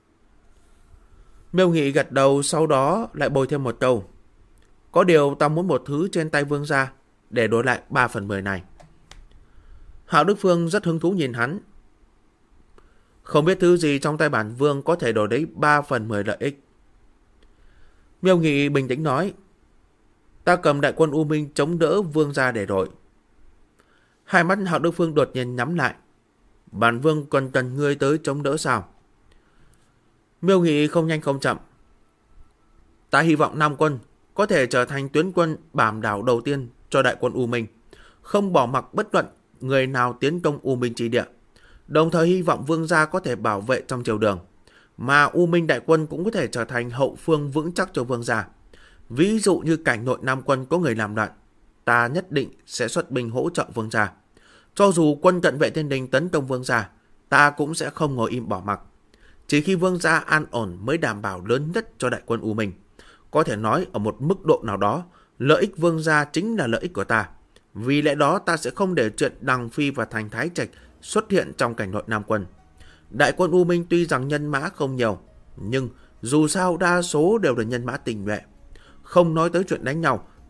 Miêu Nghị gật đầu, sau đó lại bồi thêm một câu. Có điều ta muốn một thứ trên tay vương gia để đổi lại 3/10 này. Hạo Đức Phương rất hứng thú nhìn hắn. Không biết thứ gì trong tay bản vương có thể đổi lấy 3/10 lợi ích. Miêu Nghị bình tĩnh nói. Ta cầm đại quân U Minh chống đỡ vương gia để đổi. Hai mắt Hạo Đức Phương đột nhiên nhắm lại. Bản vương còn cần ngươi tới chống đỡ sao? Miêu Nghị không nhanh không chậm. Ta hy vọng Nam Quân có thể trở thành tuyến quân bảm đảo đầu tiên cho đại quân U Minh, không bỏ mặc bất luận người nào tiến công U Minh chi địa. Đồng thời hy vọng vương gia có thể bảo vệ trong triều đường, mà U Minh đại quân cũng có thể trở thành hậu phương vững chắc cho vương gia. Ví dụ như cảnh nội Nam Quân có người làm loạn, ta nhất định sẽ xuất binh hỗ trợ vương gia. Cho dù quân cận vệ thiên đình tấn công vương gia, ta cũng sẽ không ngồi im bỏ mặc. Chỉ khi vương gia an ổn mới đảm bảo lớn nhất cho đại quân U Minh. Có thể nói ở một mức độ nào đó, lợi ích vương gia chính là lợi ích của ta. Vì lẽ đó ta sẽ không để chuyện Đằng Phi và Thành Thái Trạch xuất hiện trong cảnh nội Nam Quân. Đại quân U Minh tuy rằng nhân mã không nhiều, nhưng dù sao đa số đều là nhân mã tình nhuệ. Không nói tới chuyện đánh nhau,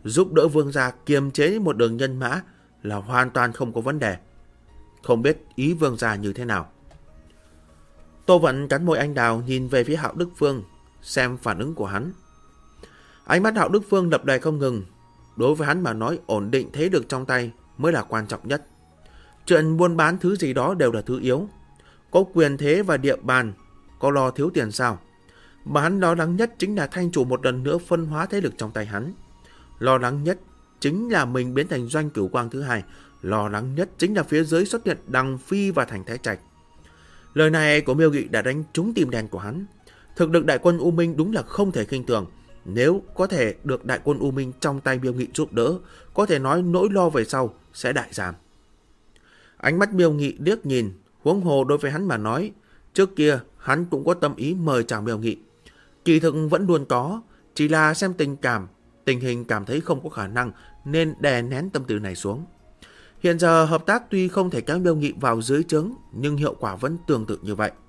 giúp đỡ vương gia kiềm chế một đường nhân mã là hoàn toàn không có vấn đề. Không biết ý vương gia như thế nào. Tô Vận cắn môi anh đào nhìn về phía Hạo Đức Phương, xem phản ứng của hắn. Ánh mắt Hạo Đức Phương lập đầy không ngừng. Đối với hắn mà nói, ổn định thế lực trong tay mới là quan trọng nhất. Chuyện buôn bán thứ gì đó đều là thứ yếu. Có quyền thế và địa bàn, có lo thiếu tiền sao? Mà hắn lo lắng nhất chính là Thanh Chủ một lần nữa phân hóa thế lực trong tay hắn. Lo lắng nhất chính là mình biến thành Doanh Cửu Quang thứ hai. Lo lắng nhất chính là phía dưới xuất hiện Đằng Phi và Thành Thái Trạch. Lời này của Miêu Nghị đã đánh trúng tim đen của hắn. Thực lực đại quân U Minh đúng là không thể khinh thường. Nếu có thể được đại quân U Minh trong tay Miêu Nghị giúp đỡ, có thể nói nỗi lo về sau sẽ đại giảm. Ánh mắt Miêu Nghị liếc nhìn, huống hồ đối với hắn mà nói, trước kia hắn cũng có tâm ý mời chào Miêu Nghị. Kỳ thực vẫn luôn có, chỉ là xem tình hình cảm thấy không có khả năng nên đè nén tâm tư này xuống. Hiện giờ hợp tác tuy không thể kéo Miêu Nghị vào dưới trướng, nhưng hiệu quả vẫn tương tự như vậy.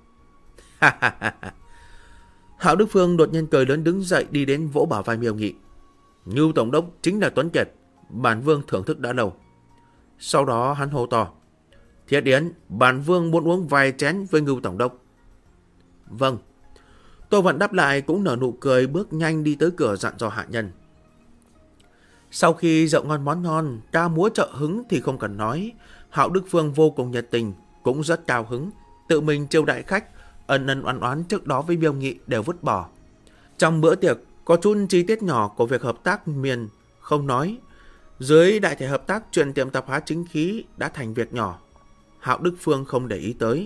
Hạo Đức Phương đột nhiên cười lớn đứng dậy đi đến vỗ bả vai Miêu Nghị. Ngưu Tổng đốc chính là Tuấn Kiệt, bản vương thưởng thức đã lâu. Sau đó hắn hô to. Thiết Yến, bản vương muốn uống vài chén với Ngưu Tổng đốc. Vâng. Tô Vận đáp lại cũng nở nụ cười bước nhanh đi tới cửa dặn dò hạ nhân. Sau khi rượu ngon món ngon, ca múa trợ hứng thì không cần nói. Hạo Đức Phương vô cùng nhiệt tình, cũng rất cao hứng. Tự mình chiêu đại khách, ân oán oán trước đó với Miêu Nghị đều vứt bỏ. Trong bữa tiệc, có chút chi tiết nhỏ của việc hợp tác miền không nói. Dưới đại thể hợp tác, chuyện tiệm tạp hóa chính khí đã thành việc nhỏ. Hạo Đức Phương không để ý tới.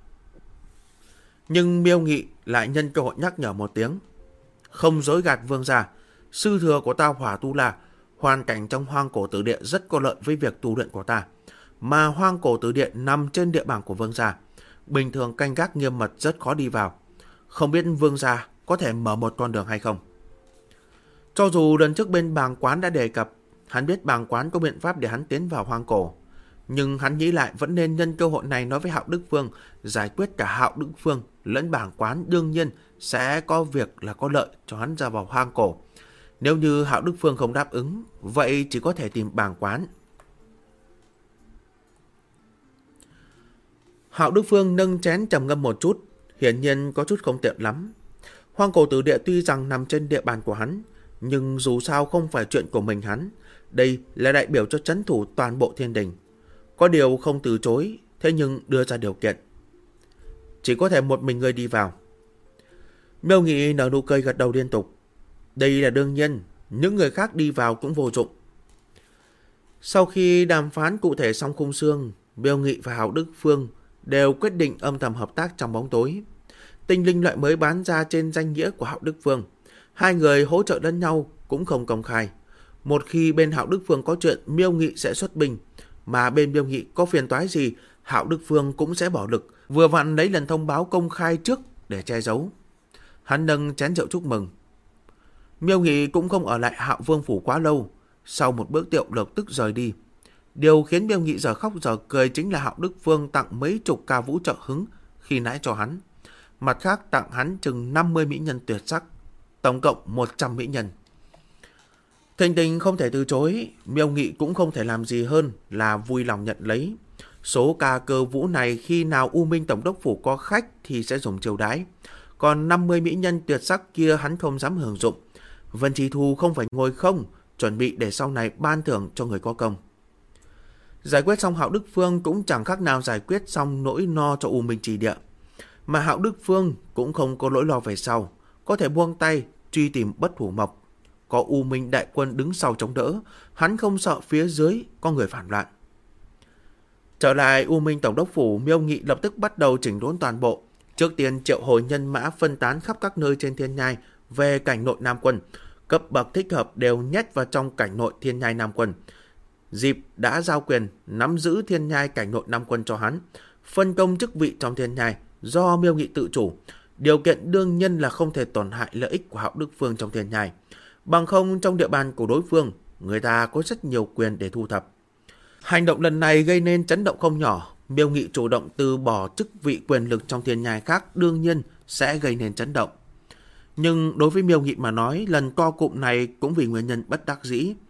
Nhưng Miêu Nghị lại nhân cơ hội nhắc nhở một tiếng. Không dối gạt vương gia, sư thừa của ta Hỏa Tu La, hoàn cảnh trong Hoang Cổ Tử Địa rất có lợi với việc tu luyện của ta. Mà Hoang Cổ Tử Địa nằm trên địa bàn của vương gia, bình thường canh gác nghiêm mật rất khó đi vào. Không biết vương gia có thể mở một con đường hay không? Cho dù lần trước bên bàng quán đã đề cập, hắn biết bàng quán có biện pháp để hắn tiến vào Hoang Cổ. Nhưng hắn nghĩ lại vẫn nên nhân cơ hội này nói với Hạo Đức Phương, giải quyết cả Hạo Đức Phương lẫn bàng quán, đương nhiên sẽ có việc là có lợi cho hắn ra vào Hoang Cổ. Nếu như Hạo Đức Phương không đáp ứng, vậy chỉ có thể tìm bàng quán. Hạo Đức Phương nâng chén trầm ngâm một chút, hiển nhiên có chút không tiện lắm. Hoang Cổ Tử Địa tuy rằng nằm trên địa bàn của hắn, nhưng dù sao không phải chuyện của mình hắn. Đây là đại biểu cho trấn thủ toàn bộ thiên đình. Có điều không từ chối, thế nhưng đưa ra điều kiện. Chỉ có thể một mình ngươi đi vào. Miêu Nghị nở nụ cười gật đầu liên tục. Đây là đương nhiên, những người khác đi vào cũng vô dụng. Sau khi đàm phán cụ thể xong khung xương, Miêu Nghị và Hạo Đức Phương đều quyết định âm thầm hợp tác trong bóng tối. Tinh linh loại mới bán ra trên danh nghĩa của Hạo Đức Phương. Hai người hỗ trợ lẫn nhau cũng không công khai. Một khi bên Hạo Đức Phương có chuyện, Miêu Nghị sẽ xuất binh. Mà bên Miêu Nghị có phiền toái gì, Hạo Đức Phương cũng sẽ bỏ lực. Vừa vặn lấy lần thông báo công khai trước để che giấu. Hắn nâng chén rượu chúc mừng. Miêu Nghị cũng không ở lại Hạo Vương phủ quá lâu. Sau một bữa tiệc lập tức rời đi. Điều khiến Miêu Nghị giờ khóc giờ cười chính là Hạo Đức Phương tặng mấy chục ca vũ trợ hứng khi nãy cho hắn. Mặt khác tặng hắn chừng 50 mỹ nhân tuyệt sắc, tổng cộng 100 mỹ nhân. Thình tình không thể từ chối, Miêu Nghị cũng không thể làm gì hơn là vui lòng nhận lấy. Số ca cơ vũ này khi nào U Minh Tổng đốc phủ có khách thì sẽ dùng chiêu đãi. Còn 50 mỹ nhân tuyệt sắc kia hắn không dám hưởng dụng. Vân Chi Thu không phải ngồi không, chuẩn bị để sau này ban thưởng cho người có công. Giải quyết xong Hạo Đức Phương cũng chẳng khác nào giải quyết xong nỗi no cho U Minh Trì Địa. Mà Hạo Đức Phương cũng không có nỗi lo về sau, có thể buông tay truy tìm Bất Hủ Mộc. Có U Minh đại quân đứng sau chống đỡ, hắn không sợ phía dưới có người phản loạn. Trở lại U Minh Tổng đốc phủ, Miêu Nghị lập tức bắt đầu chỉnh đốn toàn bộ. Trước tiên triệu hồi nhân mã phân tán khắp các nơi trên thiên nhai về cảnh nội Nam Quân. Cấp bậc thích hợp đều nhét vào trong cảnh nội thiên nhai Nam Quân. Dịp đã giao quyền nắm giữ thiên nhai cảnh nội Nam Quân cho hắn. Phân công chức vị trong thiên nhai do Miêu Nghị tự chủ. Điều kiện đương nhiên là không thể tổn hại lợi ích của Hạo Đức Phương trong thiên nhai. Bằng không trong địa bàn của đối phương, người ta có rất nhiều quyền để thu thập. Hành động lần này gây nên chấn động không nhỏ. Miêu Nghị chủ động từ bỏ chức vị quyền lực trong thiên nhai khác đương nhiên sẽ gây nên chấn động. Nhưng đối với Miêu Nghị mà nói, lần co cụm này cũng vì nguyên nhân bất đắc dĩ.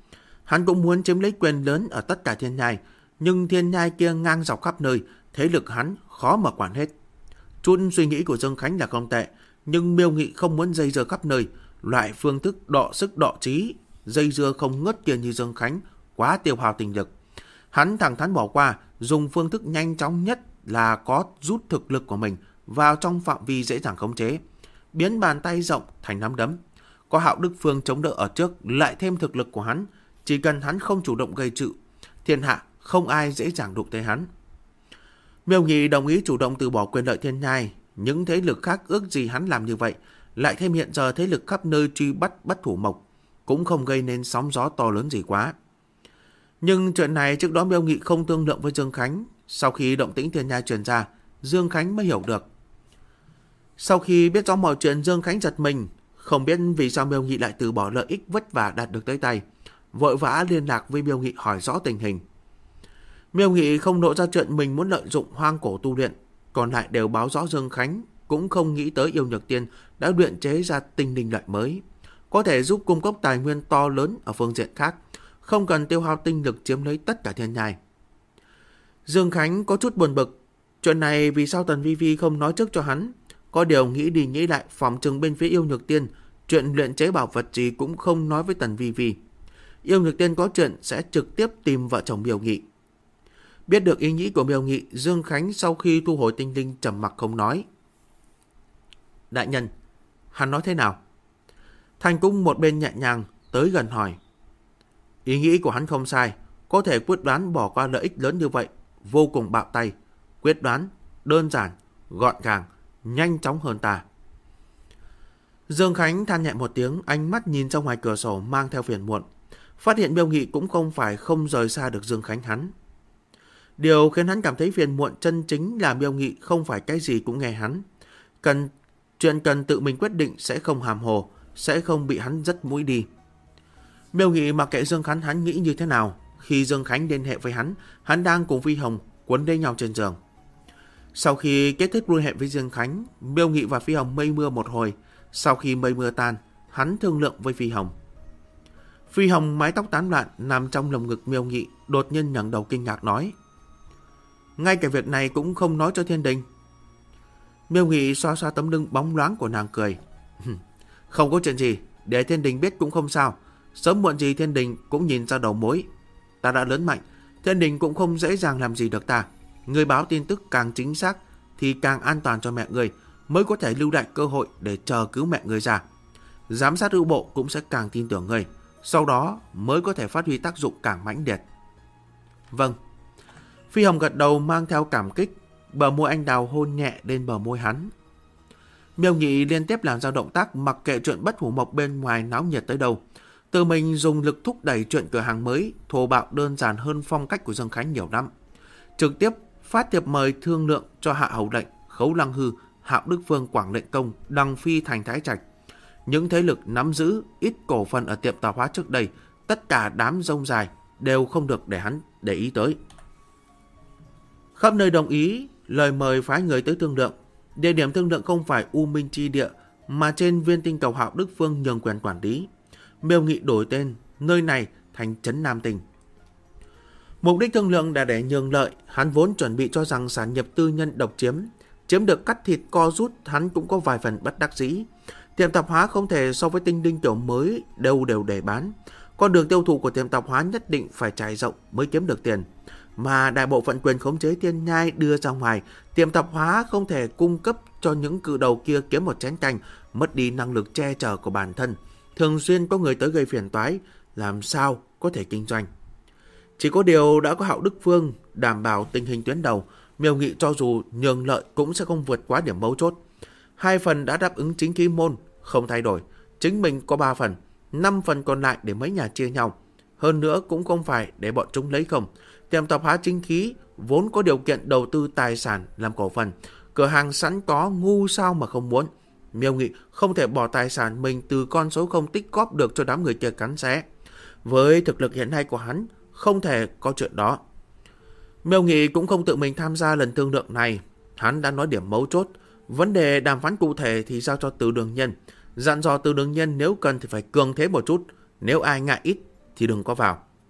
Hắn cũng muốn chiếm lấy quyền lớn ở tất cả thiên nhai, nhưng thiên nhai kia ngang dọc khắp nơi, thế lực hắn khó mà quản hết. Chút suy nghĩ của Dương Khánh là không tệ, nhưng Miêu Nghị không muốn dây dưa khắp nơi, loại phương thức đọ sức đọ trí, dây dưa không ngớt kia như Dương Khánh, quá tiêu hao tình lực. Hắn thẳng thắn bỏ qua, dùng phương thức nhanh chóng nhất là có rút thực lực của mình vào trong phạm vi dễ dàng khống chế, biến bàn tay rộng thành nắm đấm. Có Hạo Đức Phương chống đỡ ở trước, lại thêm thực lực của hắn, chỉ cần hắn không chủ động gây sự, thiên hạ không ai dễ dàng đụng tới hắn. Miêu Nghị đồng ý chủ động từ bỏ quyền lợi thiên nhai, những thế lực khác ước gì hắn làm như vậy, lại thêm hiện giờ thế lực khắp nơi truy bắt Bất Thủ Mộc, cũng không gây nên sóng gió to lớn gì quá. Nhưng chuyện này trước đó Miêu Nghị không thương lượng với Dương Khánh, sau khi động tĩnh thiên nhai truyền ra, Dương Khánh mới hiểu được. Sau khi biết rõ mọi chuyện, Dương Khánh giật mình, không biết vì sao Miêu Nghị lại từ bỏ lợi ích vất vả đạt được tới tay, vội vã liên lạc với Miêu Nghị hỏi rõ tình hình. Miêu Nghị không lộ ra chuyện mình muốn lợi dụng hoang cổ tu luyện, còn lại đều báo rõ Dương Khánh cũng không nghĩ tới Yêu Nhược Tiên đã luyện chế ra tinh linh lợi mới, có thể giúp cung cấp tài nguyên to lớn ở phương diện khác, không cần tiêu hao tinh lực chiếm lấy tất cả thiên nhai. Dương Khánh có chút buồn bực, chuyện này vì sao Tần Vi Vi không nói trước cho hắn, có điều nghĩ đi nghĩ lại, phòng chừng bên phía Yêu Nhược Tiên chuyện luyện chế bảo vật gì cũng không nói với Tần Vi Vi. Yêu Nhược Tiên có chuyện sẽ trực tiếp tìm vợ chồng Miêu Nghị. Biết được ý nghĩ của Miêu Nghị, Dương Khánh sau khi thu hồi tinh linh trầm mặc không nói. Đại nhân, hắn nói thế nào? Thanh Cung một bên nhẹ nhàng tới gần hỏi. Ý nghĩ của hắn không sai, có thể quyết đoán bỏ qua lợi ích lớn như vậy, vô cùng bạo tay, quyết đoán, đơn giản, gọn gàng, nhanh chóng hơn ta. Dương Khánh than nhẹ một tiếng, ánh mắt nhìn ra ngoài cửa sổ mang theo phiền muộn, phát hiện Miêu Nghị cũng không phải không rời xa được Dương Khánh hắn. Điều khiến hắn cảm thấy phiền muộn chân chính là Miêu Nghị không phải cái gì cũng nghe hắn. Chuyện cần tự mình quyết định sẽ không hàm hồ, sẽ không bị hắn dắt mũi đi. Miêu Nghị mặc kệ Dương Khánh hắn nghĩ như thế nào, khi Dương Khánh liên hệ với hắn đang cùng Phi Hồng quấn lấy nhau trên giường. Sau khi kết thúc liên hệ với Dương Khánh, Miêu Nghị và Phi Hồng mây mưa một hồi. Sau khi mây mưa tan, hắn thương lượng với Phi Hồng. Phi Hồng mái tóc tán loạn nằm trong lồng ngực Miêu Nghị, đột nhiên ngẩng đầu kinh ngạc nói: ngay cả việc này cũng không nói cho Thiên Đình. Miêu Nghị xoa xoa tấm lưng bóng loáng của nàng cười. Không có chuyện gì, để Thiên Đình biết cũng không sao. Sớm muộn gì Thiên Đình cũng nhìn ra đầu mối. Ta đã lớn mạnh, Thiên Đình cũng không dễ dàng làm gì được ta. Người báo tin tức càng chính xác thì càng an toàn cho mẹ người, mới có thể lưu lại cơ hội để chờ cứu mẹ người ra. Giám sát hữu bộ cũng sẽ càng tin tưởng người, sau đó mới có thể phát huy tác dụng càng mãnh liệt. Vâng. Phi Hồng gật đầu mang theo cảm kích, bờ môi anh đào hôn nhẹ lên bờ môi hắn. Miêu Nghị liên tiếp làm ra động tác mặc kệ chuyện Bất Hủ Mộc bên ngoài náo nhiệt tới đâu. Tự mình dùng lực thúc đẩy chuyện cửa hàng mới, thô bạo đơn giản hơn phong cách của Dương Khánh nhiều lắm. Trực tiếp phát thiệp mời thương lượng cho Hạ Hầu Lệnh, Khấu Lăng Hư, Hạo Đức Phương, Quảng Lệnh Công, Đằng Phi, Thành Thái Trạch. Những thế lực nắm giữ ít cổ phần ở tiệm tạp hóa trước đây, tất cả đám rông dài đều không được để hắn để ý tới. Khắp nơi đồng ý, lời mời phái người tới thương lượng. Địa điểm thương lượng không phải U Minh Chi Địa, mà trên viên tinh cầu Hạo Đức Phương nhường quyền quản lý. Miêu Nghị đổi tên nơi này thành Trấn Nam Tinh. Mục đích thương lượng là để nhường lợi. Hắn vốn chuẩn bị cho rằng sản nghiệp tư nhân độc chiếm được cắt thịt co rút, hắn cũng có vài phần bất đắc dĩ. Tiệm tạp hóa không thể so với tinh linh kiểu mới đều để bán. Con đường tiêu thụ của tiệm tạp hóa nhất định phải trải rộng mới kiếm được tiền. Mà đại bộ phận quyền khống chế thiên nhai đưa ra ngoài, tiệm tạp hóa không thể cung cấp cho những cự đầu kia kiếm một chén canh, mất đi năng lực che chở của bản thân. Thường xuyên có người tới gây phiền toái, làm sao có thể kinh doanh. Chỉ có điều đã có Hạo Đức Phương đảm bảo tình hình tuyến đầu, Miêu Nghị cho dù nhường lợi cũng sẽ không vượt quá điểm mấu chốt. 2 phần đã đáp ứng chính khí môn, không thay đổi. Chính mình có 3 phần, 5 phần còn lại để mấy nhà chia nhau. Hơn nữa cũng không phải để bọn chúng lấy không. Tiệm tạp hóa chính khí vốn có điều kiện đầu tư tài sản làm cổ phần. Cửa hàng sẵn có, ngu sao mà không muốn. Miêu Nghị không thể bỏ tài sản mình từ con số không tích góp được cho đám người kia cắn xé. Với thực lực hiện nay của hắn, không thể có chuyện đó. Miêu Nghị cũng không tự mình tham gia lần thương lượng này. Hắn đã nói điểm mấu chốt. Vấn đề đàm phán cụ thể thì giao cho Từ Đường Nhân. Dặn dò Từ Đường Nhân nếu cần thì phải cường thế một chút. Nếu ai ngại ít thì đừng có vào.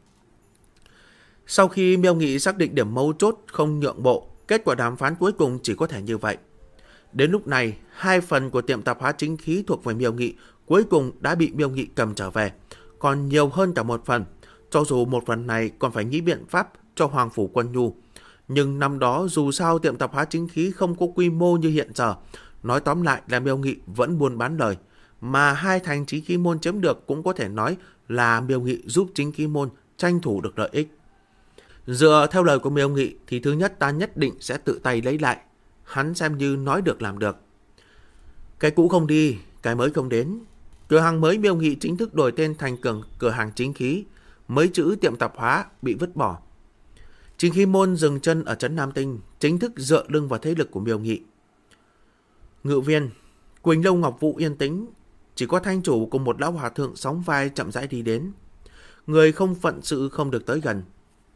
Sau khi Miêu Nghị xác định điểm mấu chốt không nhượng bộ, kết quả đàm phán cuối cùng chỉ có thể như vậy. Đến lúc này, 2 phần của tiệm tạp hóa chính khí thuộc về Miêu Nghị cuối cùng đã bị Miêu Nghị cầm trở về, còn nhiều hơn cả 1 phần. Cho dù 1 phần này còn phải nghĩ biện pháp cho Hoàng Phủ Quân Nhu. Nhưng năm đó dù sao tiệm tạp hóa chính khí không có quy mô như hiện giờ. Nói tóm lại là Miêu Nghị vẫn buôn bán lời. Mà 2 thành chính khí môn chiếm được cũng có thể nói là Miêu Nghị giúp chính khí môn tranh thủ được lợi ích. Dựa theo lời của Miêu Nghị thì thứ nhất ta nhất định sẽ tự tay lấy lại. Hắn xem như nói được làm được. Cái cũ không đi, cái mới không đến. Cửa hàng mới Miêu Nghị chính thức đổi tên thành cửa hàng chính khí. Mấy chữ tiệm tạp hóa bị vứt bỏ. Chính khí môn dừng chân ở trấn Nam Tinh, chính thức dựa lưng vào thế lực của Miêu Nghị. Ngự viên, Quỳnh Lâu Ngọc Vũ yên tĩnh, chỉ có thanh chủ cùng một lão hòa thượng sóng vai chậm rãi đi đến. Người không phận sự không được tới gần.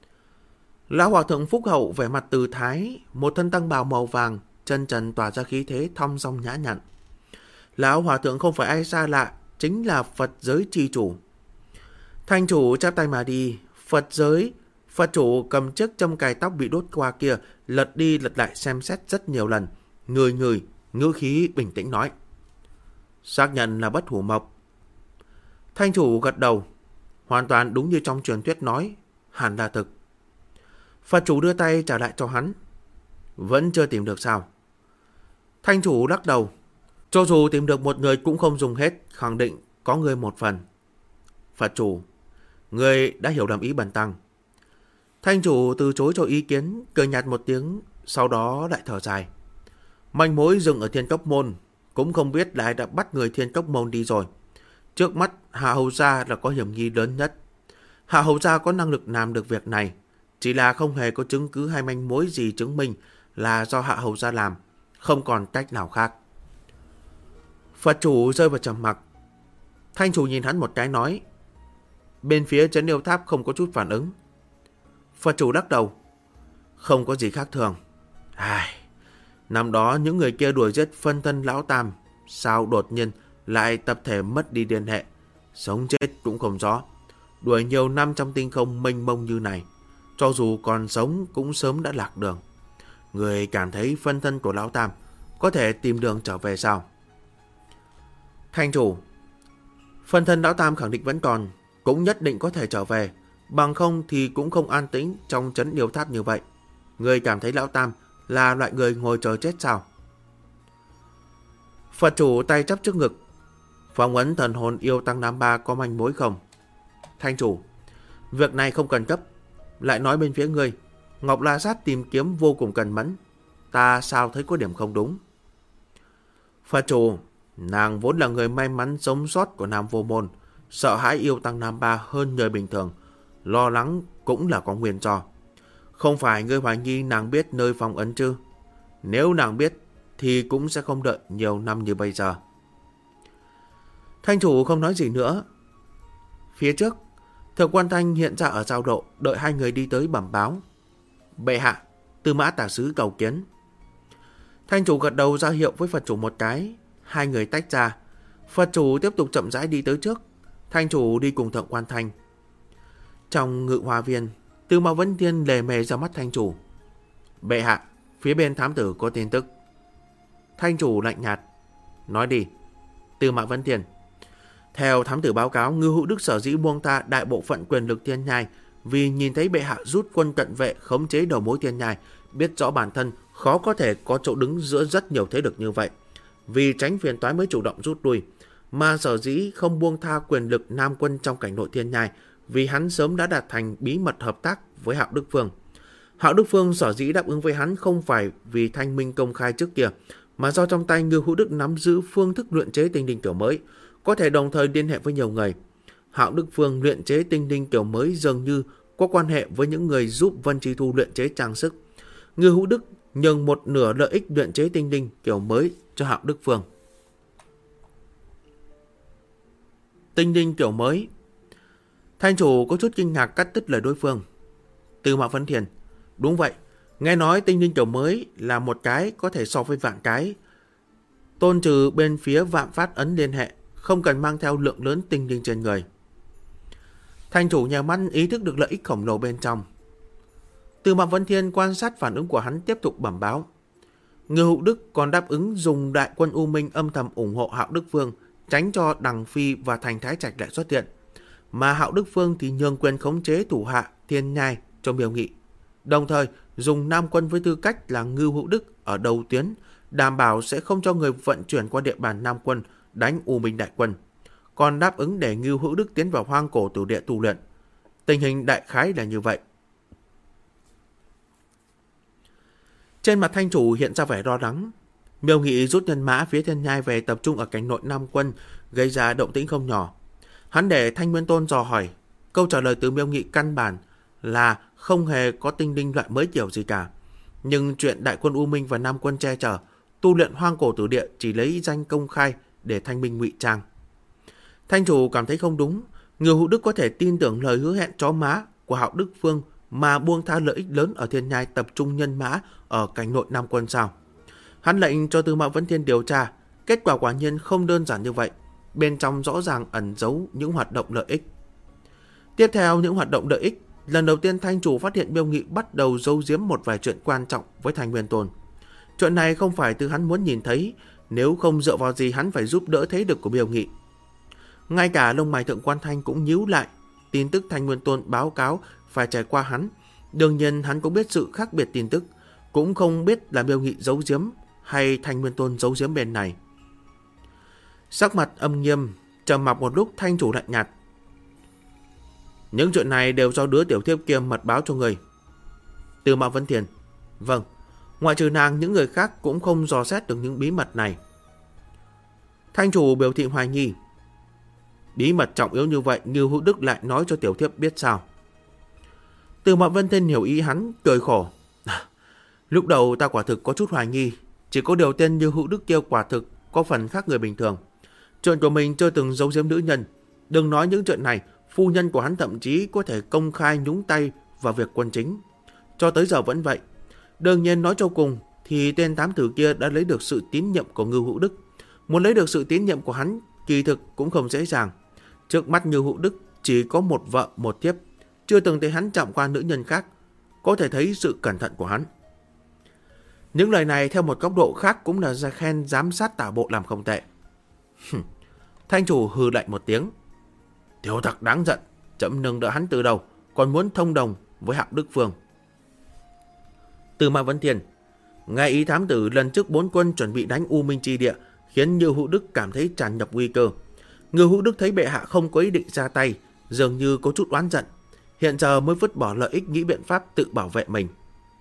Lão hòa thượng phúc hậu vẻ mặt từ thái, một thân tăng bào màu vàng, chân trần tỏa ra khí thế thong dong nhã nhặn. Lão hòa thượng không phải ai xa lạ, chính là Phật giới chi chủ. Thanh chủ chắp tay mà đi, Phật chủ cầm chiếc châm cài tóc bị đốt qua kia, lật đi lật lại xem xét rất nhiều lần. Người, ngữ khí bình tĩnh nói. Xác nhận là Bất Hủ Mộc. Thanh chủ gật đầu, hoàn toàn đúng như trong truyền thuyết nói, hẳn là thực. Phật chủ đưa tay trả lại cho hắn. Vẫn chưa tìm được sao? Thanh chủ lắc đầu. Cho dù tìm được một người cũng không dùng hết, khẳng định có người 1 phần. Phật chủ, người đã hiểu lầm ý bần tăng. Thanh chủ từ chối cho ý kiến, cười nhạt một tiếng, sau đó lại thở dài. Manh mối dừng ở Thiên Cốc Môn, cũng không biết lại đã bắt người Thiên Cốc Môn đi rồi. Trước mắt Hạ Hầu Gia là có hiểm nghi lớn nhất. Hạ Hầu Gia có năng lực làm được việc này, chỉ là không hề có chứng cứ hay manh mối gì chứng minh là do Hạ Hầu Gia làm, không còn cách nào khác. Phật chủ rơi vào trầm mặc. Thanh chủ nhìn hắn một cái nói. Bên phía trấn Yêu Tháp không có chút phản ứng. Phật chủ lắc đầu. Không có gì khác thường. Năm đó những người kia đuổi giết phân thân lão Tam, sao đột nhiên lại tập thể mất đi liên hệ, sống chết cũng không rõ. Đuổi nhiều năm trong tinh không mênh mông như này, cho dù còn sống cũng sớm đã lạc đường. Người cảm thấy phân thân của lão Tam có thể tìm đường trở về sao? Thanh chủ, phân thân lão Tam khẳng định vẫn còn, cũng nhất định có thể trở về, bằng không thì cũng không an tĩnh trong trấn Yêu Tháp như vậy. Người cảm thấy lão Tam là loại người ngồi chờ chết sao? Phật chủ tay chắp trước ngực. Phóng ấn thần hồn yêu tăng Nam Ba có manh mối không? Thanh chủ, việc này không cần cấp. Lại nói bên phía ngươi, Ngọc La Sát tìm kiếm vô cùng cẩn mẫn, ta sao thấy có điểm không đúng? Phật chủ, nàng vốn là người may mắn sống sót của Nam Vô Môn, sợ hãi yêu tăng Nam Ba hơn người bình thường, lo lắng cũng là có nguyên do. Không phải ngươi hoài nghi nàng biết nơi phong ấn chứ? Nếu nàng biết thì cũng sẽ không đợi nhiều năm như bây giờ. Thanh chủ không nói gì nữa. Phía trước, Thượng Quan Thanh hiện ra ở giao độ, đợi 2 người đi tới bẩm báo. Bệ hạ, Tư Mã Tả Sứ cầu kiến. Thanh chủ gật đầu ra hiệu với Phật chủ một cái. 2 người tách ra. Phật chủ tiếp tục chậm rãi đi tới trước. Thanh chủ đi cùng Thượng Quan Thanh. Trong Ngự Hoa Viên, Tư Mã Vấn Thiên lề mề ra mắt thanh chủ. Bệ hạ, phía bên thám tử có tin tức. Thanh chủ lạnh nhạt. Nói đi. Tư Mã Vấn Thiên. Theo thám tử báo cáo, Ngưu Hữu Đức sở dĩ buông tha đại bộ phận quyền lực Thiên Nhai vì nhìn thấy bệ hạ rút quân cận vệ khống chế đầu mối Thiên Nhai, biết rõ bản thân khó có thể có chỗ đứng giữa rất nhiều thế lực như vậy. Vì tránh phiền toái mới chủ động rút lui, mà sở dĩ không buông tha quyền lực Nam quân trong cảnh nội Thiên Nhai vì hắn sớm đã đạt thành bí mật hợp tác với Hạo Đức Phương. Hạo Đức Phương sở dĩ đáp ứng với hắn không phải vì thanh minh công khai trước kia, mà do trong tay Ngưu Hữu Đức nắm giữ phương thức luyện chế tinh linh kiểu mới, có thể đồng thời liên hệ với nhiều người. Hạo Đức Phương luyện chế tinh linh kiểu mới dường như có quan hệ với những người giúp Vân Chi Thu luyện chế trang sức. Ngưu Hữu Đức nhường một nửa lợi ích luyện chế tinh linh kiểu mới cho Hạo Đức Phương. Tinh linh kiểu mới. Thanh chủ có chút kinh ngạc cắt đứt lời đối phương. Tư Mã Vấn Thiên. Đúng vậy, nghe nói tinh linh kiểu mới là một cái có thể so với vạn cái. Tôn trừ bên phía Vạn Phát Ấn liên hệ, không cần mang theo lượng lớn tinh linh trên người. Thanh chủ nhà mắt ý thức được lợi ích khổng lồ bên trong. Từ Mạc Vân Thiên quan sát phản ứng của hắn tiếp tục bẩm báo. Ngưu Hữu Đức còn đáp ứng dùng đại quân U Minh âm thầm ủng hộ Hạo Đức Vương, tránh cho Đằng Phi và Thành Thái Trạch lại xuất hiện. Mà Hạo Đức Vương thì nhường quyền khống chế thủ hạ Thiên Nhai cho Miêu Nghị. Đồng thời dùng Nam quân với tư cách là Ngưu Hữu Đức ở đầu tuyến, đảm bảo sẽ không cho người vận chuyển qua địa bàn Nam quân đánh U Minh đại quân. Còn đáp ứng để Ngưu Hữu Đức tiến vào hoang cổ tử địa tu luyện. Tình hình đại khái là như vậy. Trên mặt Thanh chủ hiện ra vẻ lo lắng. Miêu Nghị rút nhân mã phía Thiên Nhai về tập trung ở cảnh nội Nam quân, gây ra động tĩnh không nhỏ. Hắn để Thanh Nguyên Tôn dò hỏi. Câu trả lời từ Miêu Nghị căn bản là không hề có tinh linh loại mới kiểu gì cả. Nhưng chuyện đại quân U Minh và Nam quân che chở, tu luyện hoang cổ tử địa chỉ lấy danh công khai để thanh minh ngụy trang. Thanh chủ cảm thấy không đúng. Ngưu Hữu Đức có thể tin tưởng lời hứa hẹn chó má của Hạo Đức Vương mà buông tha lợi ích lớn ở Thiên Nhai tập trung nhân mã ở cảnh nội Nam quân sao? Hắn lệnh cho Tư Mã Vấn Thiên điều tra. Kết quả quả nhiên không đơn giản như vậy. Bên trong rõ ràng ẩn giấu những hoạt động lợi ích. Tiếp theo những hoạt động lợi ích, lần đầu tiên Thanh chủ phát hiện Miêu Nghị bắt đầu giấu giếm một vài chuyện quan trọng với Thanh Nguyên Tôn. Chuyện này không phải từ hắn muốn nhìn thấy, nếu không dựa vào gì hắn phải giúp đỡ thế lực của Miêu Nghị. Ngay cả lông mày Thượng Quan Thanh cũng nhíu lại. Tin tức Thanh Nguyên Tôn báo cáo phải trải qua hắn. Đương nhiên hắn cũng biết sự khác biệt tin tức, cũng không biết là Miêu Nghị giấu giếm hay Thanh Nguyên Tôn giấu giếm bên này. Sắc mặt âm nghiêm, trầm mặc một lúc, Thanh chủ lạnh nhạt. Những chuyện này đều do đứa tiểu thiếp kia mật báo cho người. Từ Mã Vấn Thiền. Vâng, ngoại trừ nàng, những người khác cũng không dò xét được những bí mật này. Thanh chủ biểu thị hoài nghi. Bí mật trọng yếu như vậy, Ngưu Hữu Đức lại nói cho tiểu thiếp biết sao? Từ Mã Vân Thiên hiểu ý hắn, cười khổ. Lúc đầu ta quả thực có chút hoài nghi, chỉ có điều tên Ngưu Hữu Đức kia quả thực có phần khác người bình thường. Chuyện của mình chưa từng giấu giếm nữ nhân. Đừng nói những chuyện này, phu nhân của hắn thậm chí có thể công khai nhúng tay vào việc quân chính. Cho tới giờ vẫn vậy. Đương nhiên nói cho cùng thì tên thám tử kia đã lấy được sự tín nhiệm của Ngưu Hữu Đức. Muốn lấy được sự tín nhiệm của hắn kỳ thực cũng không dễ dàng. Trước mắt Ngưu Hữu Đức chỉ có một vợ một thiếp, chưa từng thấy hắn chạm qua nữ nhân khác, có thể thấy sự cẩn thận của hắn. Những lời này theo một góc độ khác cũng là ra khen giám sát tả bộ làm không tệ. Thanh chủ hừ lạnh một tiếng. Tiểu tặc đáng giận, chậm nâng đỡ hắn từ đầu, còn muốn thông đồng với Hạo Đức Vương. Từ Mã Vấn Thiên. Nghe ý thám tử lần trước 4 quân chuẩn bị đánh U Minh Chi Địa, khiến Ngưu Hữu Đức cảm thấy tràn ngập nguy cơ. Ngưu Hữu Đức thấy bệ hạ không có ý định ra tay, dường như có chút oán giận. Hiện giờ mới vứt bỏ lợi ích nghĩ biện pháp tự bảo vệ mình.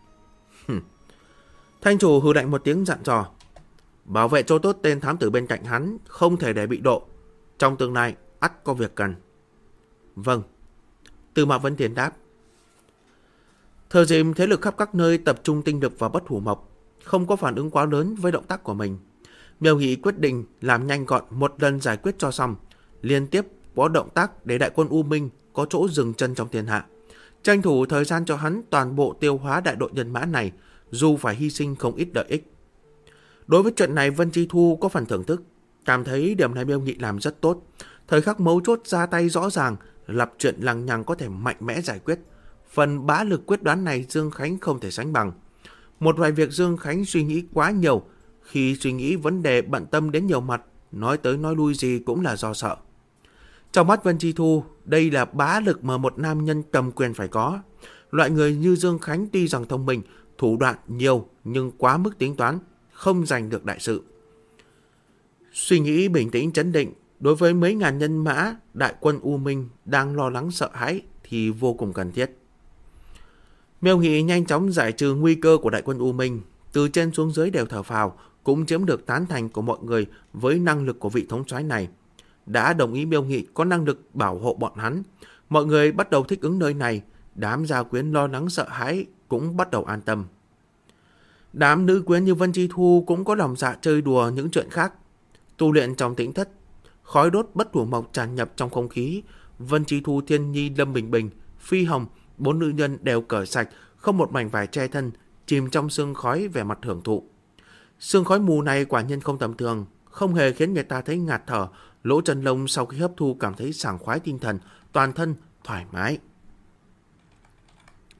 Thanh chủ hừ lạnh một tiếng dặn dò. Bảo vệ cho tốt tên thám tử bên cạnh hắn, không thể để bị độ. Trong tương lai, ắt có việc cần. Vâng. Từ Mã Vấn Thiên đáp. Thời dịp thế lực khắp các nơi tập trung tinh lực vào Bất Hủ Mộc, không có phản ứng quá lớn với động tác của mình. Miêu Nghị quyết định làm nhanh gọn một lần giải quyết cho xong, liên tiếp có động tác để đại quân U Minh có chỗ dừng chân trong thiên hạ. Tranh thủ thời gian cho hắn toàn bộ tiêu hóa đại đội nhân mã này, dù phải hy sinh không ít lợi ích. Đối với chuyện này Vân Chi Thu có phần thưởng thức, cảm thấy điểm này Miêu Nghị làm rất tốt. Thời khắc mấu chốt ra tay rõ ràng, lập chuyện lằng nhằng có thể mạnh mẽ giải quyết. Phần bá lực quyết đoán này Dương Khánh không thể sánh bằng. Một vài việc Dương Khánh suy nghĩ quá nhiều, khi suy nghĩ vấn đề bận tâm đến nhiều mặt, nói tới nói lui gì cũng là do sợ. Trong mắt Vân Chi Thu, đây là bá lực mà một nam nhân cầm quyền phải có. Loại người như Dương Khánh tuy rằng thông minh, thủ đoạn nhiều nhưng quá mức tính toán, không giành được đại sự. Suy nghĩ bình tĩnh trấn định, đối với mấy ngàn nhân mã đại quân U Minh đang lo lắng sợ hãi thì vô cùng cần thiết. Miêu Nghị nhanh chóng giải trừ nguy cơ của đại quân U Minh, từ trên xuống dưới đều thở phào, cũng chiếm được tán thành của mọi người với năng lực của vị thống soái này. Đã đồng ý Miêu Nghị có năng lực bảo hộ bọn hắn, mọi người bắt đầu thích ứng nơi này, đám gia quyến lo lắng sợ hãi cũng bắt đầu an tâm. Đám nữ quyến như Vân Chi Thu cũng có lòng dạ chơi đùa những chuyện khác. Tu luyện trong tĩnh thất, khói đốt Bất Hủ Mộc tràn nhập trong không khí. Vân Chi Thu, Thiên Nhi, Lâm Bình Bình, Phi Hồng, 4 nữ nhân đều cởi sạch, không một mảnh vải che thân, chìm trong sương khói vẻ mặt hưởng thụ. Sương khói mù này quả nhiên không tầm thường, không hề khiến người ta thấy ngạt thở. Lỗ chân lông sau khi hấp thu cảm thấy sảng khoái tinh thần, toàn thân thoải mái.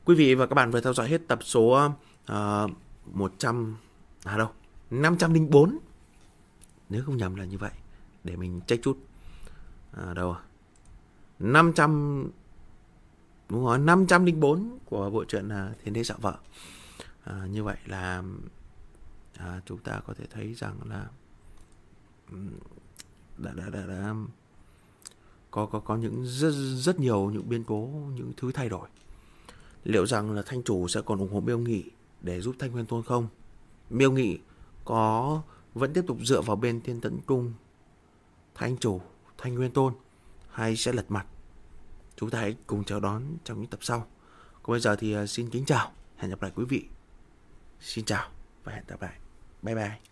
Quý vị và các bạn vừa theo dõi hết tập số 504. Nếu không nhầm là như vậy. Để mình check chút. Đâu 500, đúng rồi, 504 của bộ truyện Thiên Đế Dạo Vợ. Như vậy là chúng ta có thể thấy rằng là đã có những rất nhiều những biến cố, những thứ thay đổi. Liệu rằng là Thanh Chủ sẽ còn ủng hộ Miêu Nghị để giúp Thanh Nguyên Tôn không? Miêu Nghị có vẫn tiếp tục dựa vào bên Thiên Tấn Cung, Thanh Chủ, Thanh Nguyên Tôn, hay sẽ lật mặt? Chúng ta hãy cùng chờ đón trong những tập sau. Còn bây giờ thì xin kính chào, hẹn gặp lại quý vị. Xin chào và hẹn gặp lại. Bye bye.